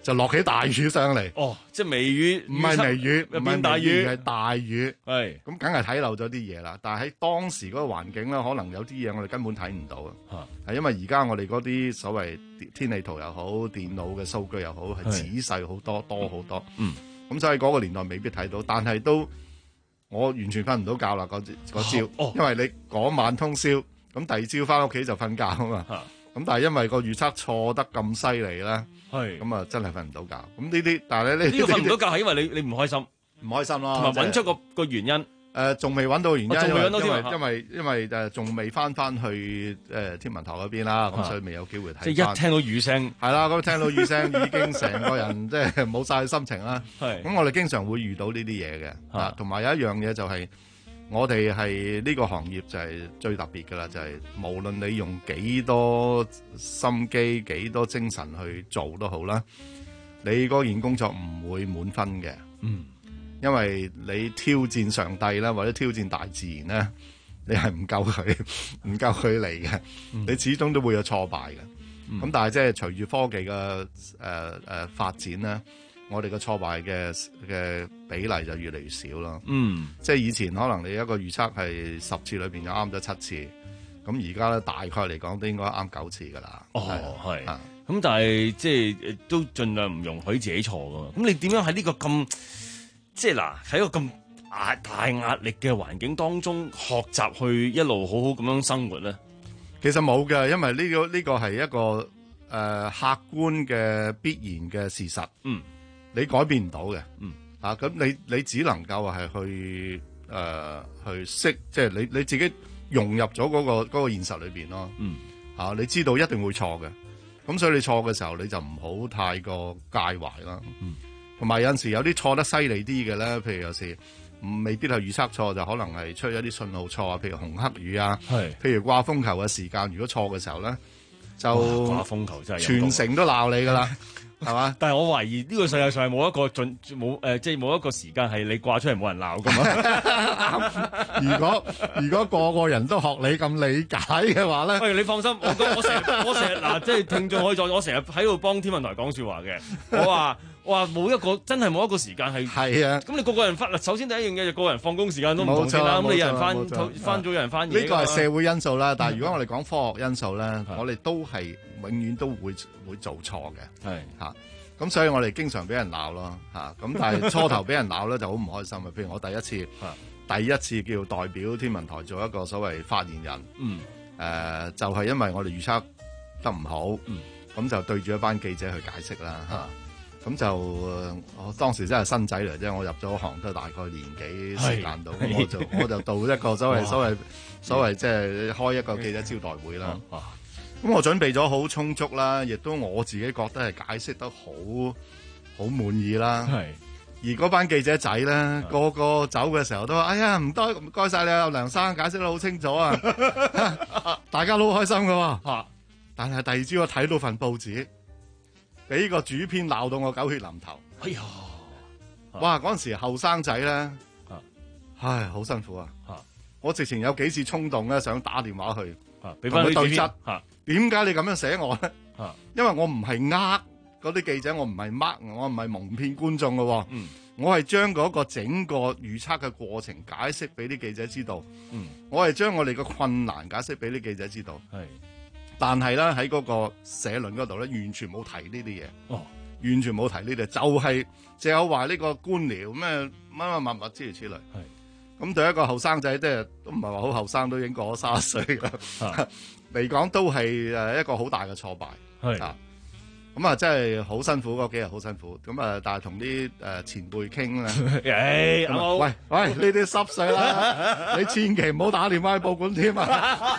就落起大雨上嚟。 哦，即係微雨， 唔係微雨，唔係大雨， 係大雨。 係咁，梗係睇漏咗啲嘢啦。但係喺當時嗰個環境咧，可能有啲嘢我哋根本睇唔到啊。係因為而家我哋嗰啲所謂天氣圖又好，電腦嘅數據又好，係仔細好多，多好多。嗯。咁所以嗰個年代未必睇到，但係都我完全瞓唔到覺啦嗰嗰朝，因為你嗰晚通宵，咁第二朝翻屋企就瞓覺啊嘛。咁但係因為個預測錯得咁犀利咧，係咁啊，真係瞓唔到覺。咁呢啲，但係咧呢呢個瞓唔到覺係因為你你唔開心， 唔開心咯， 同埋揾出個個原因。 誒，仲未揾到原因， 仲未揾到因為因為因為誒仲未翻翻去誒天文台嗰邊啦，咁所以未有機會睇。 即係一聽到雨聲， 係啦，咁聽到雨聲已經成個人即係冇晒心情啦。係咁，我哋經常會遇到呢啲嘢嘅，啊，同埋有一樣嘢就係我哋係呢個行業就係最特別㗎啦，就係無論你用幾多心機、幾多精神去做都好啦，你嗰件工作唔會滿分嘅。嗯。因為你挑戰上帝啦，或者挑戰大自然咧，你係唔夠佢，唔夠佢嚟嘅，嗯、你始終都會有挫敗嘅。咁、嗯、但係即係隨住科技嘅誒誒發展咧，我哋嘅挫敗嘅嘅比例就越嚟越少咯。嗯，即係以前可能你一個預測係十次裏邊有啱咗七次，咁而家咧大概嚟講都應該啱九次噶啦。 哦，係。咁但係即係都盡量唔容許自己錯噶嘛。咁你點樣喺呢個咁？即係嗱，喺一個咁壓大壓力嘅環境當中，學習去一路好好咁樣生活咧。 其實冇嘅，因為呢、這個呢、這個係一個誒、呃、客觀嘅必然嘅事實。嗯，你改變唔到嘅。嗯，啊，咁你你只能夠係去誒、呃、去識，即係你你自己融入咗嗰、那個嗰、那個現實裏邊咯。嗯，啊，你知道一定會錯嘅，咁所以你錯嘅時候你就唔好太過介懷啦。嗯。同埋有陣時有啲錯得犀利啲嘅咧，譬如有時未必係預測錯，就可能係出一啲信號錯啊，譬如紅黑雨啊，譬如掛風球嘅時間，如果錯嘅時候咧，就掛風球真係全城都鬧你噶啦，係嘛？ 但係我懷疑呢個世界上係冇一個盡冇誒，即係冇一個時間係你掛出嚟冇人鬧噶嘛。 如果如果個個人都學你咁理解嘅話咧， 喂，你放心，我我成日我成日嗱，即係聽眾可以再，我成日喺度幫天文台講説話嘅，我話。哇！冇一個真係冇一個時間係係啊！ 咁你個個人翻，首先第一樣嘢就個人放工時間都唔同先啦。咁你有人翻翻早，有人翻夜。 呢個係社會因素啦。但係如果我哋講科學因素咧，我哋都係永遠都會會做錯嘅。係嚇，咁所以我哋經常俾人鬧咯嚇。咁但係初頭俾人鬧咧就好唔開心啊。譬如我第一次第一次叫代表天文台做一個所謂發言人。嗯。誒，就係因為我哋預測得唔好。嗯。咁就對住一班記者去解釋啦嚇。咁就我當時真係新仔嚟啫，我入咗行都大概年幾時間度，咁我就我就到一個所謂所謂所謂即係開一個記者招待會啦。咁我準備咗好充足啦，亦都我自己覺得係解釋得好好滿意啦。而嗰班記者仔咧，個個走嘅時候都話：哎呀，唔該唔該曬你啊，梁生解釋得好清楚啊！大家都好開心噶喎。但係第二朝我睇到份報紙。俾個主編鬧到我狗血淋頭，哎呀！哇！嗰陣時後生仔咧，唉，好辛苦啊！我直情有幾次衝動咧，想打電話去俾翻佢對質。點解你咁樣寫我咧？因為我唔係呃嗰啲記者，我唔係呃，我唔係蒙騙觀眾嘅。嗯，我係將嗰個整個預測嘅過程解釋俾啲記者知道。嗯，我係將我哋嘅困難解釋俾啲記者知道。係。但係咧喺嗰個社論嗰度咧，完全冇提呢啲嘢，哦，完全冇提呢啲，就係只有話呢個官僚咩乜乜物物之類之類。係咁對一個後生仔，即係都唔係話好後生，都已經過咗三十歲啦，嚟講都係誒一個好大嘅挫敗。係啊，咁啊真係好辛苦，嗰幾日好辛苦。咁啊，但係同啲誒前輩傾啊，誒，喂喂，呢啲濕碎啦，你千祈唔好打電話去報館添啊！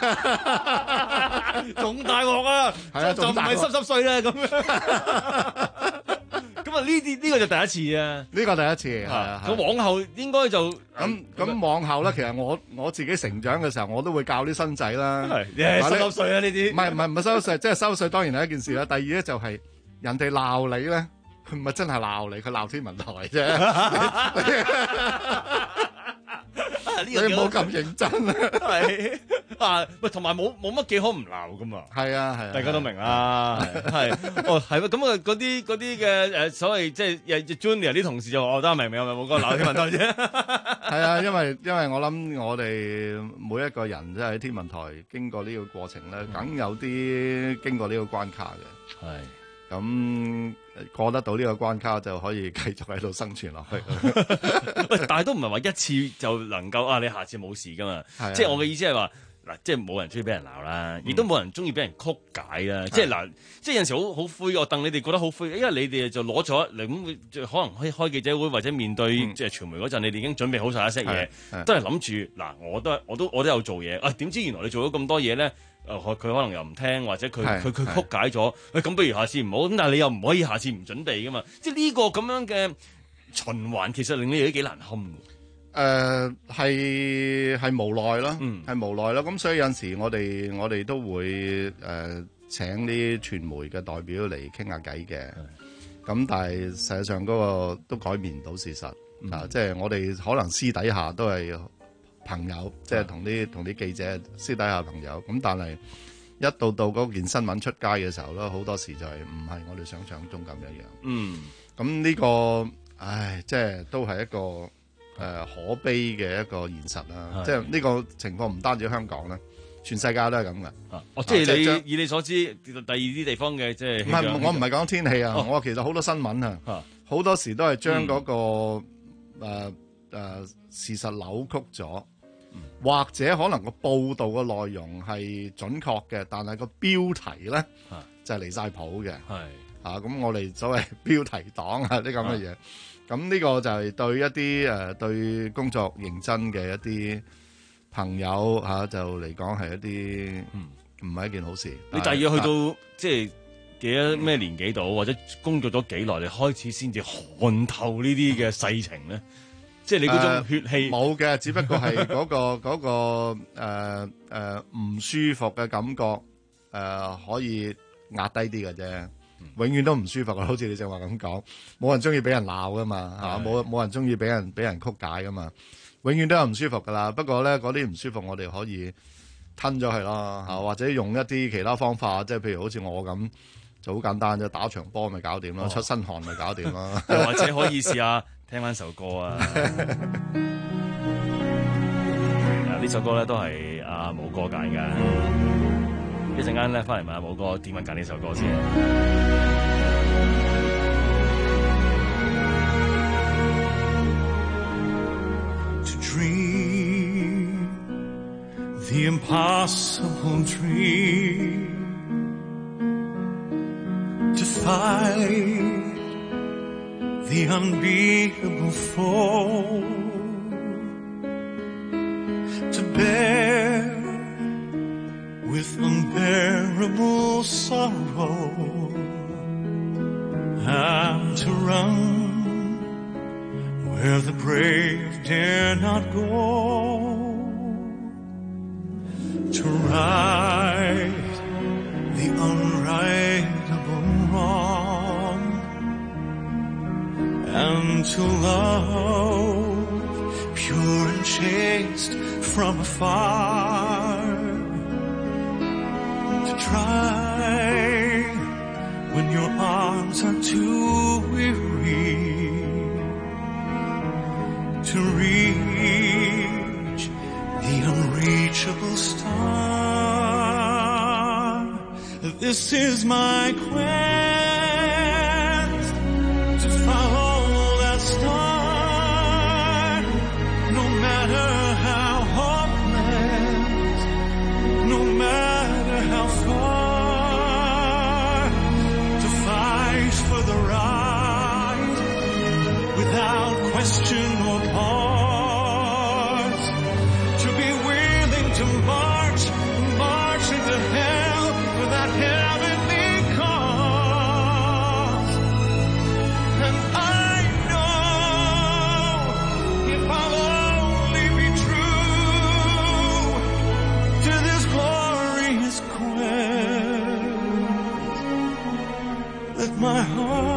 仲大鑊啊！係啊，就唔係濕濕碎啦咁樣。咁啊，呢啲呢個就第一次啊！ 呢個第一次係啊。 咁往後應該就咁咁往後咧，其實我我自己成長嘅時候，我都會教啲新仔啦。 係濕濕碎啊！呢啲唔係唔係唔係濕濕碎，即係濕濕碎當然係一件事啦。第二咧就係人哋鬧你咧，佢唔係真係鬧你，佢鬧天文台啫。你唔好咁認真啊！係。 啊，喂，同埋冇冇乜幾可唔鬧噶嘛？ 係啊係啊， 大家都明啦，係哦係喎，咁啊嗰啲嗰啲嘅誒所謂即係 junior 啲同事就我都明明係咪冇個鬧天文台啫？ 係啊，因為因為我諗我哋每一個人即係喺天文台經過呢個過程咧，梗有啲經過呢個關卡嘅。係。咁過得到呢個關卡就可以繼續喺度生存落去。 但係都唔係話一次就能夠啊！你下次冇事噶嘛？即係我嘅意思係話嗱，即係冇人中意俾人鬧啦，亦都冇人中意俾人曲解啦。即係嗱，即係有陣時好好灰，我戥你哋覺得好灰，因為你哋就攞咗嚟咁，可能可以開記者會或者面對即係傳媒嗰陣，你哋已經準備好晒一些嘢，都係諗住嗱，我都我都我都有做嘢啊！點知原來你做咗咁多嘢咧？誒佢佢可能又唔聽，或者佢佢佢曲解咗，誒咁不如下次唔好，咁但係你又唔可以下次唔準備噶嘛？即係呢個咁樣嘅循環，其實令你哋都幾難堪嘅。 誒係係無奈咯，係、嗯、無奈咯。咁所以有陣時我哋我哋都會誒、呃、請啲傳媒嘅代表嚟傾下偈嘅。咁但係實際上嗰個都改變唔到事實、嗯、啊！即係我哋可能私底下都係朋友，即係同啲同啲記者私底下朋友，咁但係一到到嗰件新聞出街嘅時候咧，好多時就係唔係我哋想象中咁樣樣。嗯，咁呢個唉，即係都係一個誒、呃、可悲嘅一個現實啦。即係呢個情況唔單止香港啦，全世界都係咁嘅。 哦，即係你、啊、以你所知，第二啲地方嘅即係唔係我唔係講天氣啊，哦、我其實好多新聞啊，好多時都係將嗰個誒誒、嗯呃、事實扭曲咗。或者可能個報道嘅內容係準確嘅，但係個標題咧就係離晒譜嘅。係啊，咁我哋所謂標題黨啊啲咁嘅嘢，咁呢個就係對一啲誒、呃、對工作認真嘅一啲朋友嚇、啊、就嚟講係一啲唔係一件好事。 你大約去到、啊、即係幾多咩年紀度，或者工作咗幾耐，你開始先至看透呢啲嘅世情咧？即係你嗰種血氣冇嘅、呃，只不過係嗰、嗰個嗰、嗰個誒誒唔舒服嘅感覺誒、呃，可以壓低啲嘅啫。永遠都唔舒服嘅，好似你正話咁講，冇人中意俾人鬧噶嘛，嚇冇冇人中意俾人俾人曲解噶嘛，永遠都有唔舒服噶啦。不過咧，嗰啲唔舒服我哋可以吞咗佢咯，嚇、嗯、或者用一啲其他方法，即係譬如好似我咁就好簡單啫，打場波咪搞掂咯，哦、出身汗咪搞掂咯， 又或者可以試下。聽翻首歌啊！呢首歌咧都係阿武哥揀嘅。一陣間咧翻嚟問阿武哥點樣揀呢首歌先。 To dream the impossible dream, to fight the unbeatable foe, to bear with unbearable sorrow, and to run where the brave dare not go, to right the unrightable wrong, and to love pure and chaste from afar, to try when your arms are too weary, to reach the unreachable star. This is my quest, to follow that star, no matter how hopeless, no matter how far, to fight for the right without question or pause, to be willing to march, march into hell for that heavenly cause. And I know if I'll only be true to this glorious quest, that my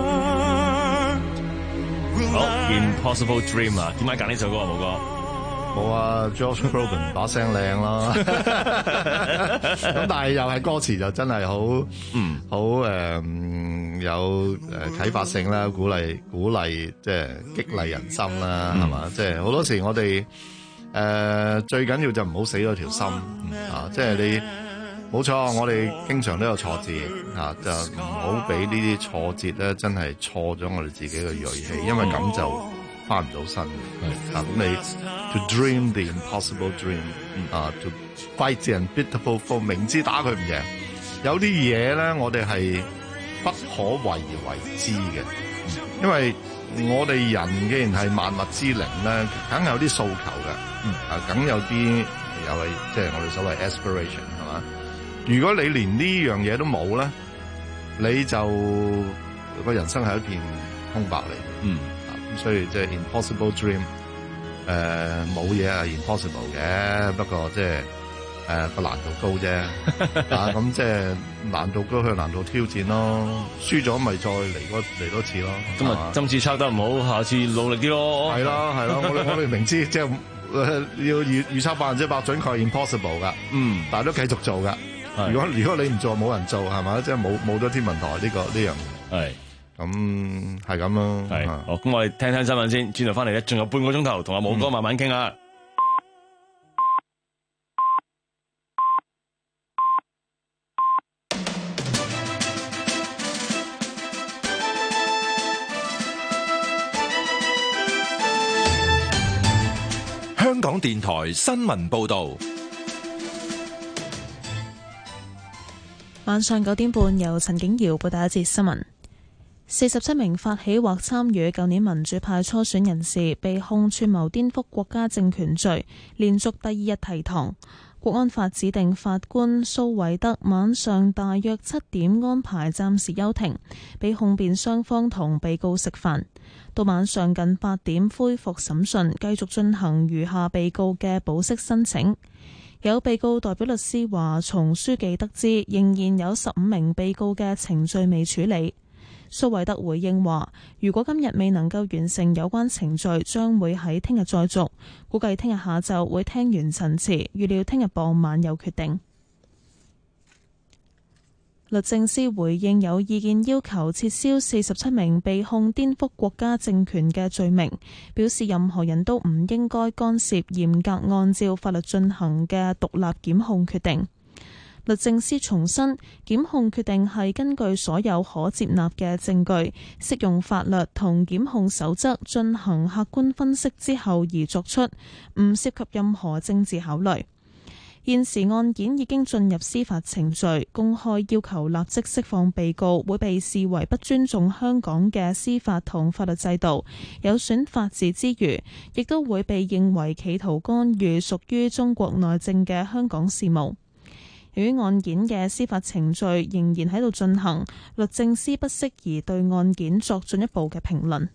heart will 好 Impossible Dream 啊，點解揀呢首歌啊，武哥？ 冇啊 ，George Groban 把聲靚咯，咁但係又係歌詞就真係好，嗯，好誒有誒啟發性啦，鼓勵鼓勵即係激勵人心啦，係嘛？即係好多時我哋誒最緊要就唔好死咗條心啊！即係你冇錯，我哋經常都有挫折啊，就唔好俾呢啲挫折咧，真係錯咗我哋自己嘅銳氣，因為咁就翻唔到身嘅。啊，咁你 to dream the impossible dream，啊 to fight the unbeatable foe，明知打佢唔贏，有啲嘢咧我哋係不可為而為之嘅，因為我哋人既然係萬物之靈咧，梗有啲訴求嘅，啊，梗有啲又係即係我哋所謂 aspiration 係嘛？如果你連呢樣嘢都冇咧，你就個人生係一片空白嚟。嗯，咁所以即係 impossible dream，誒冇嘢係 impossible 嘅，不過即係誒個難度高啫。啊，咁即係難度高向難度挑戰咯，輸咗咪再嚟多嚟多次咯。 咁啊，今次測得唔好，下次努力啲咯。 係咯係咯，我哋我哋明知即係要預預測百分之百準確 impossible 噶，嗯，但係都繼續做噶。如果如果你唔做，冇人做係嘛？即係冇冇咗天文台呢個呢樣嘢。係咁係咁咯。係好，咁我哋聽聽新聞先，轉頭翻嚟咧，仲有半個鐘頭，同阿武哥慢慢傾下。 香港電台新聞報道。 晚上九點半，由陳景瑤報道一節新聞。四十七名發起或參與舊年民主派初選人士被控串謀顛覆國家政權罪，連續第二日提堂。國安法指定法官蘇偉德晚上大約七點安排暫時休庭，俾控辯雙方同被告食飯。到晚上近八點恢復審訊，繼續進行餘下被告嘅保釋申請。有被告代表律師話，從書記得知仍然有十五名被告嘅程序未處理。蘇偉德回應話，如果今日未能夠完成有關程序，將會喺聽日再續，估計聽日下晝會聽完陳詞，預料聽日傍晚有決定。律政司回應有意見要求撤銷四十七名被控顛覆國家政權嘅罪名，表示任何人都唔應該干涉嚴格按照法律進行嘅獨立檢控決定。律政司重申，檢控決定係根據所有可接納嘅證據、適用法律同檢控守則進行客觀分析之後而作出，唔涉及任何政治考慮。現時案件已經進入司法程序，公開要求立即釋放被告會被視為不尊重香港嘅司法同法律制度，有損法治之餘，亦都會被認為企圖干預屬於中國內政嘅香港事務。由於案件嘅司法程序仍然喺度進行，律政司不適宜對案件作進一步嘅評論。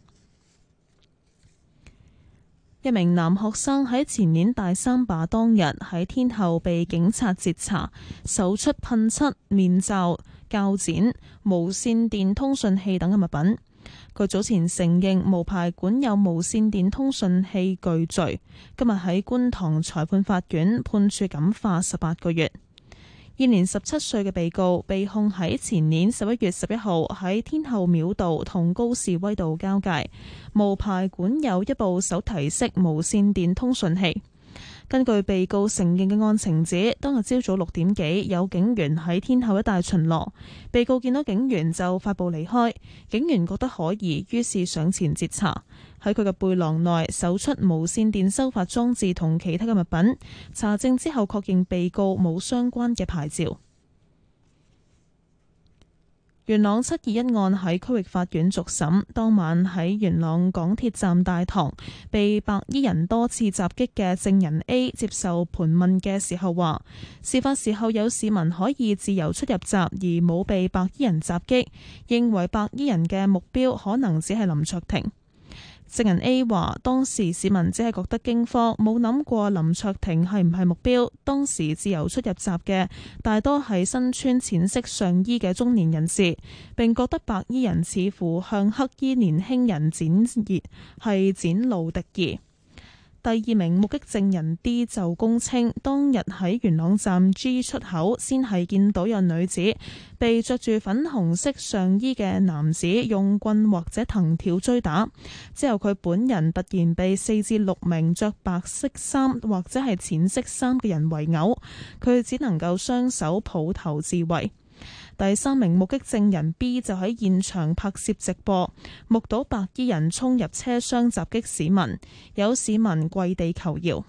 一名男學生喺前年大三罷當日喺天后被警察截查，搜出噴漆、面罩、鉸剪、無線電通訊器等嘅物品。佢早前承認無牌管有無線電通訊器具罪，今日喺觀塘裁判法院判處感化十八個月。現年十七歲嘅被告被控喺前年十一月十一號喺天后廟道同高士威道交界無牌管有一部手提式無線電通訊器。根據被告承認嘅案情指，當日朝早六點幾有警員喺天后一帶巡邏，被告見到警員就快步離開，警員覺得可疑，於是上前截查。喺佢嘅背囊內搜出無線電收發裝置同其他嘅物品，查證之後確認被告冇相關嘅牌照。元朗七二一案喺區域法院續審，當晚喺元朗港鐵站大堂被白衣人多次襲擊嘅證人 A 接受盤問嘅時候話，事發時候有市民可以自由出入閘而冇被白衣人襲擊，認為白衣人嘅目標可能只係林卓廷。證人 A 話，當時市民只係覺得驚慌，冇諗過林卓廷係唔係目標。當時自由出入閘嘅大多係身穿淺色上衣嘅中年人士，並覺得白衣人似乎向黑衣年輕人展熱係展露敵意。 第二名目擊證人 D 就供稱，當日喺元朗站 G 出口先係見到有女子被着住粉紅色上衣嘅男子用棍或者藤條追打，之後佢本人突然被四至六名着白色衫或者係淺色衫嘅人圍毆，佢只能夠雙手抱頭自衛。第三名目擊證人 B 就喺現場拍攝直播，目睹白衣人衝入車廂襲擊市民，有市民跪地求饒。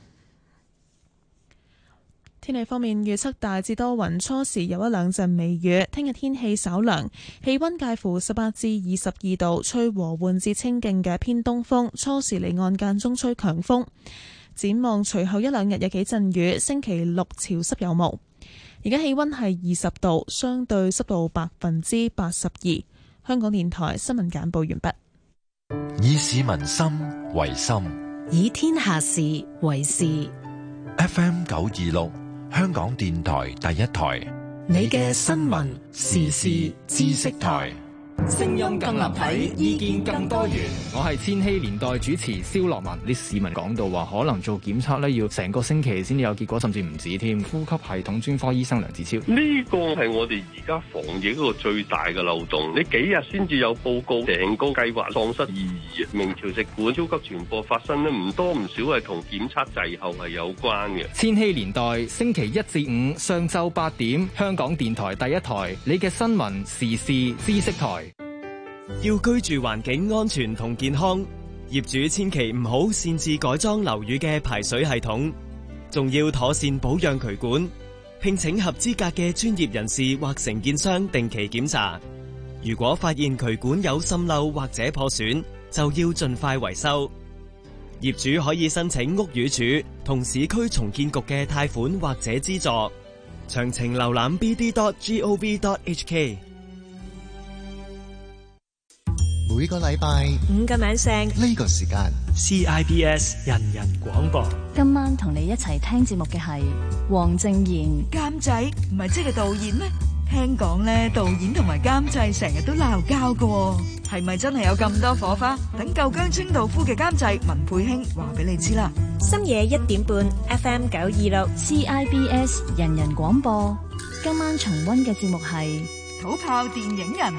天氣方面預測大致多雲，初時有一兩陣微雨，聽日天氣稍涼，氣溫介乎十八至二十二度，吹和緩至清勁嘅偏東風，初時離岸間中吹強風。展望隨後一兩日有幾陣雨，星期六潮濕有霧。而家氣溫係二十度，相對濕度百分之八十二。香港電台新聞簡報完畢。 以市民心為心， 以天下事為事。 F M 九二六，香港電台第一台， 你嘅新聞時事知識台。聲音更立體，意見更多元。 我係千禧年代主持蕭樂文。啲市民講到話，可能做檢測咧要成個星期先至有結果，甚至唔止添。呼吸系統專科醫生梁子超， 呢個係我哋而家防疫嗰個最大嘅漏洞。你幾日先至有報告，成個計劃喪失意義。明朝食館超級傳播發生呢，唔多唔少係同檢測滯後係有關嘅。 千禧年代星期一至五上晝八點，香港電台第一台，你嘅新聞時事知識台。 要居住環境安全同健康，業主千祈唔好擅自改裝樓宇嘅排水系統，仲要妥善保養渠管，聘請合資格嘅專業人士或承建商定期檢查。如果發現渠管有滲漏或者破損，就要盡快維修。業主可以申請屋宇署同市區重建局嘅貸款或者資助，詳情瀏覽 b d dot gov dot h k。 每個禮拜五個晚上呢個時間 C I B S 人人廣播。 今晚同你一齊聽節目嘅係黃正賢。 監製唔係即係導演咩？聽講咧，導演同埋監製成日都鬧交㗎，係咪真係有咁多火花？等夠姜清道夫嘅監製文佩卿話俾你知啦。 深夜一點半 F M 九二六 C I B S 人人廣播。今晚重溫嘅節目係土炮電影人。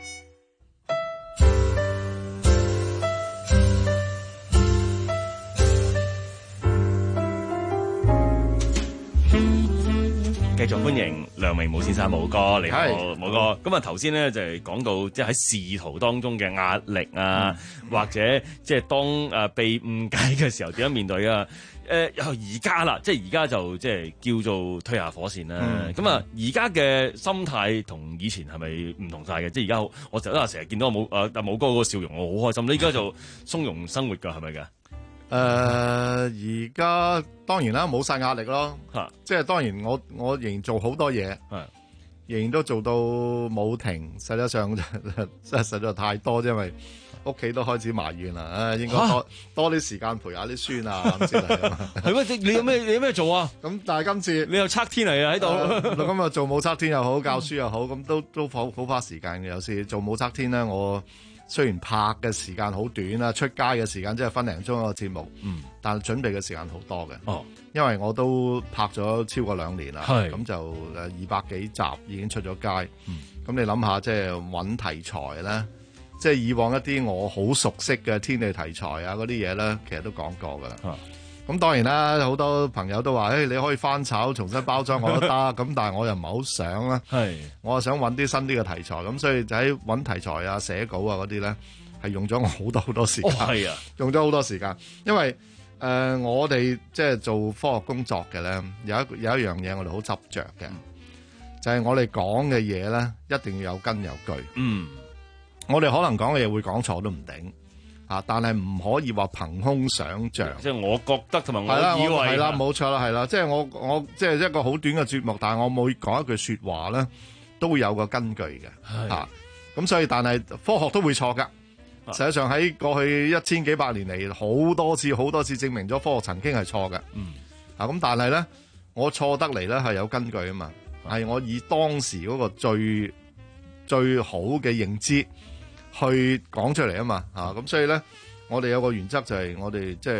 繼續歡迎梁榮武先生，武哥，你好，武哥。咁啊，頭先咧就係講到即係喺仕途當中嘅壓力啊，嗯、或者即係當誒被誤解嘅時候點樣面對啊？誒，又而家啦，即係而家就即係叫做推下火線啦。咁啊、嗯，而家嘅心態同以前係咪唔同晒嘅？即係而家我成日成日見到武誒阿武哥嗰個笑容，我好開心。你而家就從容生活㗎，係咪㗎？ 誒而家當然啦，冇晒壓力咯，即係當然我我仍然做好多嘢，仍然都做到冇停。實際上真係實在太多，因為屋企都開始埋怨啦，啊應該多、啊、多啲時間陪下啲孫啊咁之類啊。係咩？你有咩你有咩做啊？咁但係今次你又測天嚟啊喺度，咁啊做武測天又好，教書又好，咁都都好好花時間嘅。有時做武測天咧，我雖然拍嘅時間好短啦，出街嘅時間即係分零鐘一個節目，嗯，但係準備嘅時間好多嘅。哦，因為我都拍咗超過兩年啦，咁就誒二百幾集已經出咗街。咁、嗯、你諗下，即係揾題材咧，即係以往一啲我好熟悉嘅天氣題材啊嗰啲嘢咧，其實都講過噶啦。咁、啊、當然啦，好多朋友都話，誒、欸、你可以翻炒重新包裝我都得，咁但係我又唔係好想啦。係，我係想揾啲新啲嘅題材，咁所以就喺揾題材啊、寫稿啊嗰啲咧，係用咗我好多好多時間。係、哦、啊，用咗好多時間，因為誒、呃、我哋即係做科學工作嘅咧，有一有一樣嘢我哋好執着嘅，就係、是、我哋講嘅嘢咧，一定要有根有據。嗯，我哋可能講嘅嘢會講錯都唔定。啊！但係唔可以話憑空想像，即係我覺得同埋我以為係啦，冇錯啦，係啦，即係我我即係一個好短嘅節目，但係我每講一句説話咧，都會有個根據嘅嚇。咁、啊、所以，但係科學都會錯㗎。實際上喺過去一千幾百年嚟，好多次好多次證明咗科學曾經係錯嘅。嗯。啊咁，但係咧，我錯得嚟咧係有根據啊嘛，係我以當時嗰個最最好嘅認知去講出嚟啊嘛，嚇咁所以咧，我哋有個原則就係我哋即係即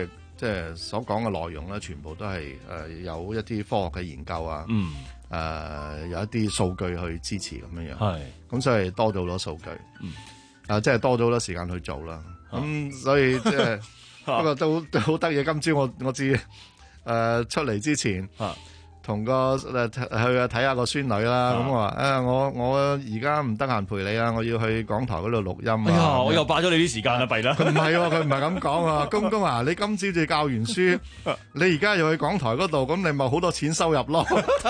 即係所講嘅內容咧，全部都係誒、呃、有一啲科學嘅研究啊， 嗯， 誒、呃、有一啲數據去支持咁樣樣， 係， 咁所以多咗好多數據， 嗯， 啊即係多咗好多時間去做啦，咁、嗯、所以即係不過都都好得意。今朝我我知誒、呃、出嚟之前。 啊同個誒去睇下個孫女啦，咁我話誒我我而家唔得閒陪你啊，我要去港台嗰度錄音啊。 哎呀，我又霸咗你啲時間啦，弊啦。 佢唔係喎，佢唔係咁講啊，公公啊，你今朝至教完書，你而家又去港台嗰度，咁你咪好多錢收入咯。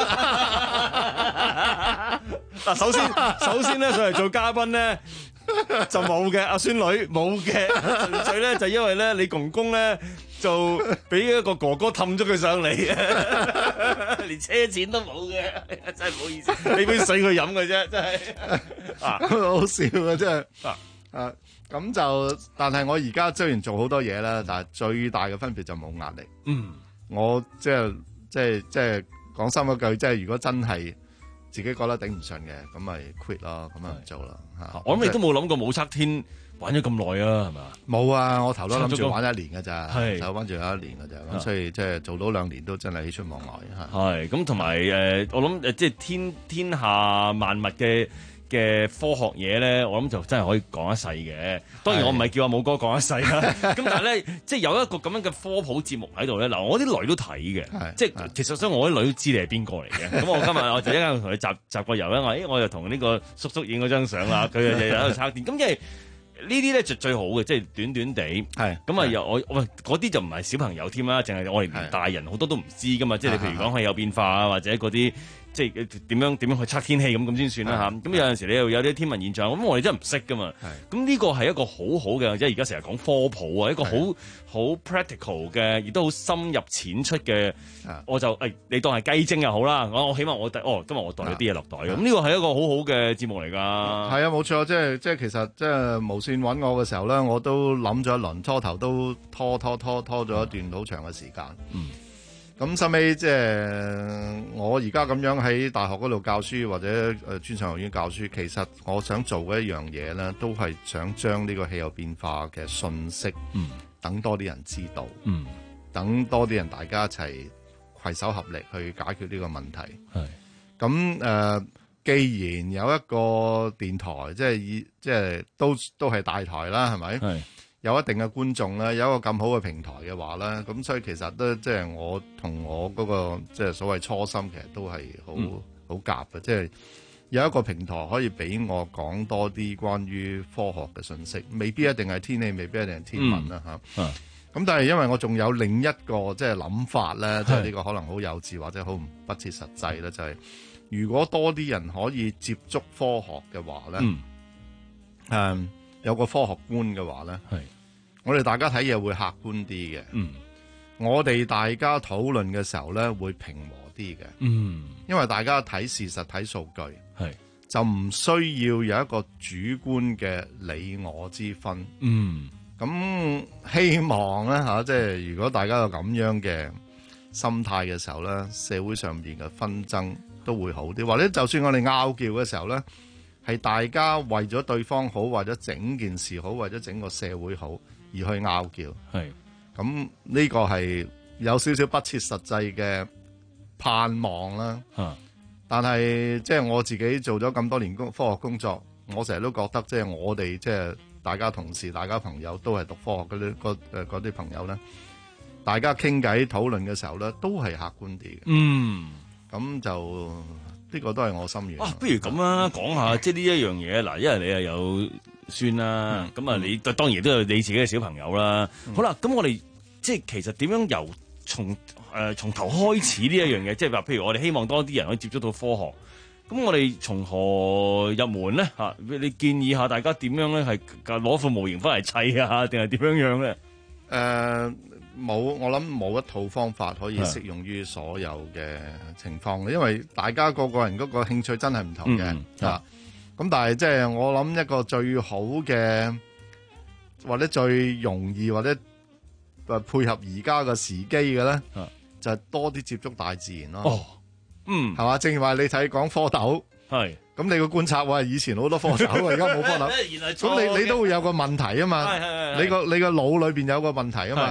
嗱，首先首先咧上嚟做嘉賓咧就冇嘅，阿孫女冇嘅，純粹咧就因為咧你公公咧。就俾一個哥哥氹咗佢上嚟，連車錢都冇嘅，真係唔好意思，俾杯水佢飲嘅啫，真係啊，好笑啊，真係啊，咁就，但係我而家雖然做好多嘢啦，但係最大嘅分別就冇壓力。 嗯， 我即係即係即係講深一句，即係如果真係自己覺得頂唔順嘅，咁咪 quit 咯，咁咪唔做啦嚇。 我諗你都冇諗過武則天。玩咗咁耐啊，係嘛？ 冇啊，我頭都諗住玩一年㗎咋， 係就玩住有一年㗎咋，咁所以即係做到兩年都真係喜出望外嚇。 係咁，同埋誒，我諗誒，即係天天下萬物嘅嘅科學嘢咧，我諗就真係可以講一世嘅。當然我唔係叫阿武哥講一世啦，咁但係咧，即係有一個咁樣嘅科普節目喺度咧。嗱，我啲女都睇嘅，即係其實所以我啲女都知你係邊個嚟嘅。咁我今日我就一陣同佢集集個遊啦，我誒我又同呢個叔叔影嗰張相啦，佢又日日喺度叉電，咁因為。呢啲咧就最好嘅，即係短短地，係咁啊！又我喂嗰啲就唔係小朋友添啦，淨係我哋連大人好多都唔知噶嘛。即係你譬如講係有變化啊，或者嗰啲即係點樣點樣去測天氣咁咁先算啦嚇。咁有陣時你又有啲天文現象，咁我哋真係唔識噶嘛。咁呢個係一個好好嘅，即係而家成日講科普啊，一個好好 practical 嘅，亦都好深入淺出嘅。我就誒，你當係雞精又好啦。我我起碼我哦，今日我袋咗啲嘢落袋。咁呢個係一個好好嘅節目嚟㗎。係啊，冇錯，即係即係其實即係無線揾我嘅時候咧，我都諗咗一輪，初頭都拖拖拖拖咗一段好長嘅時間。 嗯。 咁收尾即係我而家咁樣喺大學嗰度教書或者誒專上學院教書，其實我想做嘅一樣嘢咧，都係想將呢個氣候變化嘅信息， 嗯， 等多啲人知道， 嗯， 等多啲人大家一齊攜手合力去解決呢個問題。 係。 咁誒、呃，既然有一個電台，即係以即係都都係大台啦，係咪？ 係。 有一定嘅觀眾咧，有一個咁好嘅平台嘅話咧，咁所以其實都即係我同我嗰個即係所謂初心，其實都係好好夾嘅，即係有一個平台可以俾我講多啲關於科學嘅信息，未必一定係天氣，未必一定係天文啦嚇。咁但係因為我仲有另一個即係諗法咧，即係呢個可能好幼稚或者好不切實際咧，就係如果多啲人可以接觸科學嘅話咧，誒、嗯、有個科學觀嘅話咧，我哋大家睇嘢會客觀啲嘅， 嗯， 我哋大家討論嘅時候咧會平和啲嘅， 嗯，因為大家睇事實睇數據， 係就唔需要有一個主觀嘅你我之分， 嗯， 咁希望咧吓，即係如果大家有咁樣嘅心態嘅時候咧，社會上邊嘅紛爭都會好啲，或者就算我哋拗撬嘅時候咧，係大家為咗對方好，為咗整件事好，為咗整個社會好。而去拗撬， 係咁呢個係有少少不切實際嘅盼望啦。 啊、 但係即係我自己做咗咁多年工科學工作，我成日都覺得即係我哋即係大家同事、大家朋友都係讀科學嗰啲嗰誒啲朋友咧，大家傾偈討論嘅時候咧，都係客觀啲嘅。 嗯， 咁就呢、呢個都係我心願。 啊，不如咁啊，講下即係呢一樣嘢嗱，因為你又有算啦，咁啊、嗯，你當然都有你自己嘅小朋友啦。嗯、好啦，咁我哋即係其實點樣由從誒從頭開始呢一樣嘢，即係話譬如我哋希望多啲人可以接觸到科學，咁我哋從何入門咧？嚇，你建議下大家點樣咧？係攞副模型翻嚟砌啊，定係點樣樣咧？誒、 呃，冇，我諗冇一套方法可以適用於所有嘅情況，因為大家個個人嗰個興趣真係唔同嘅啊。嗯咁但係即係我諗一個最好嘅，或者最容易或者誒配合而家嘅時機嘅咧，就係多啲接觸大自然咯。 哦，嗯， 係嘛？正如話你睇講蝌蚪， 係咁你個觀察話以前好多蝌蚪，而家冇蝌蚪，咁你你都會有個問題啊嘛。你個你個腦裏邊有個問題啊嘛。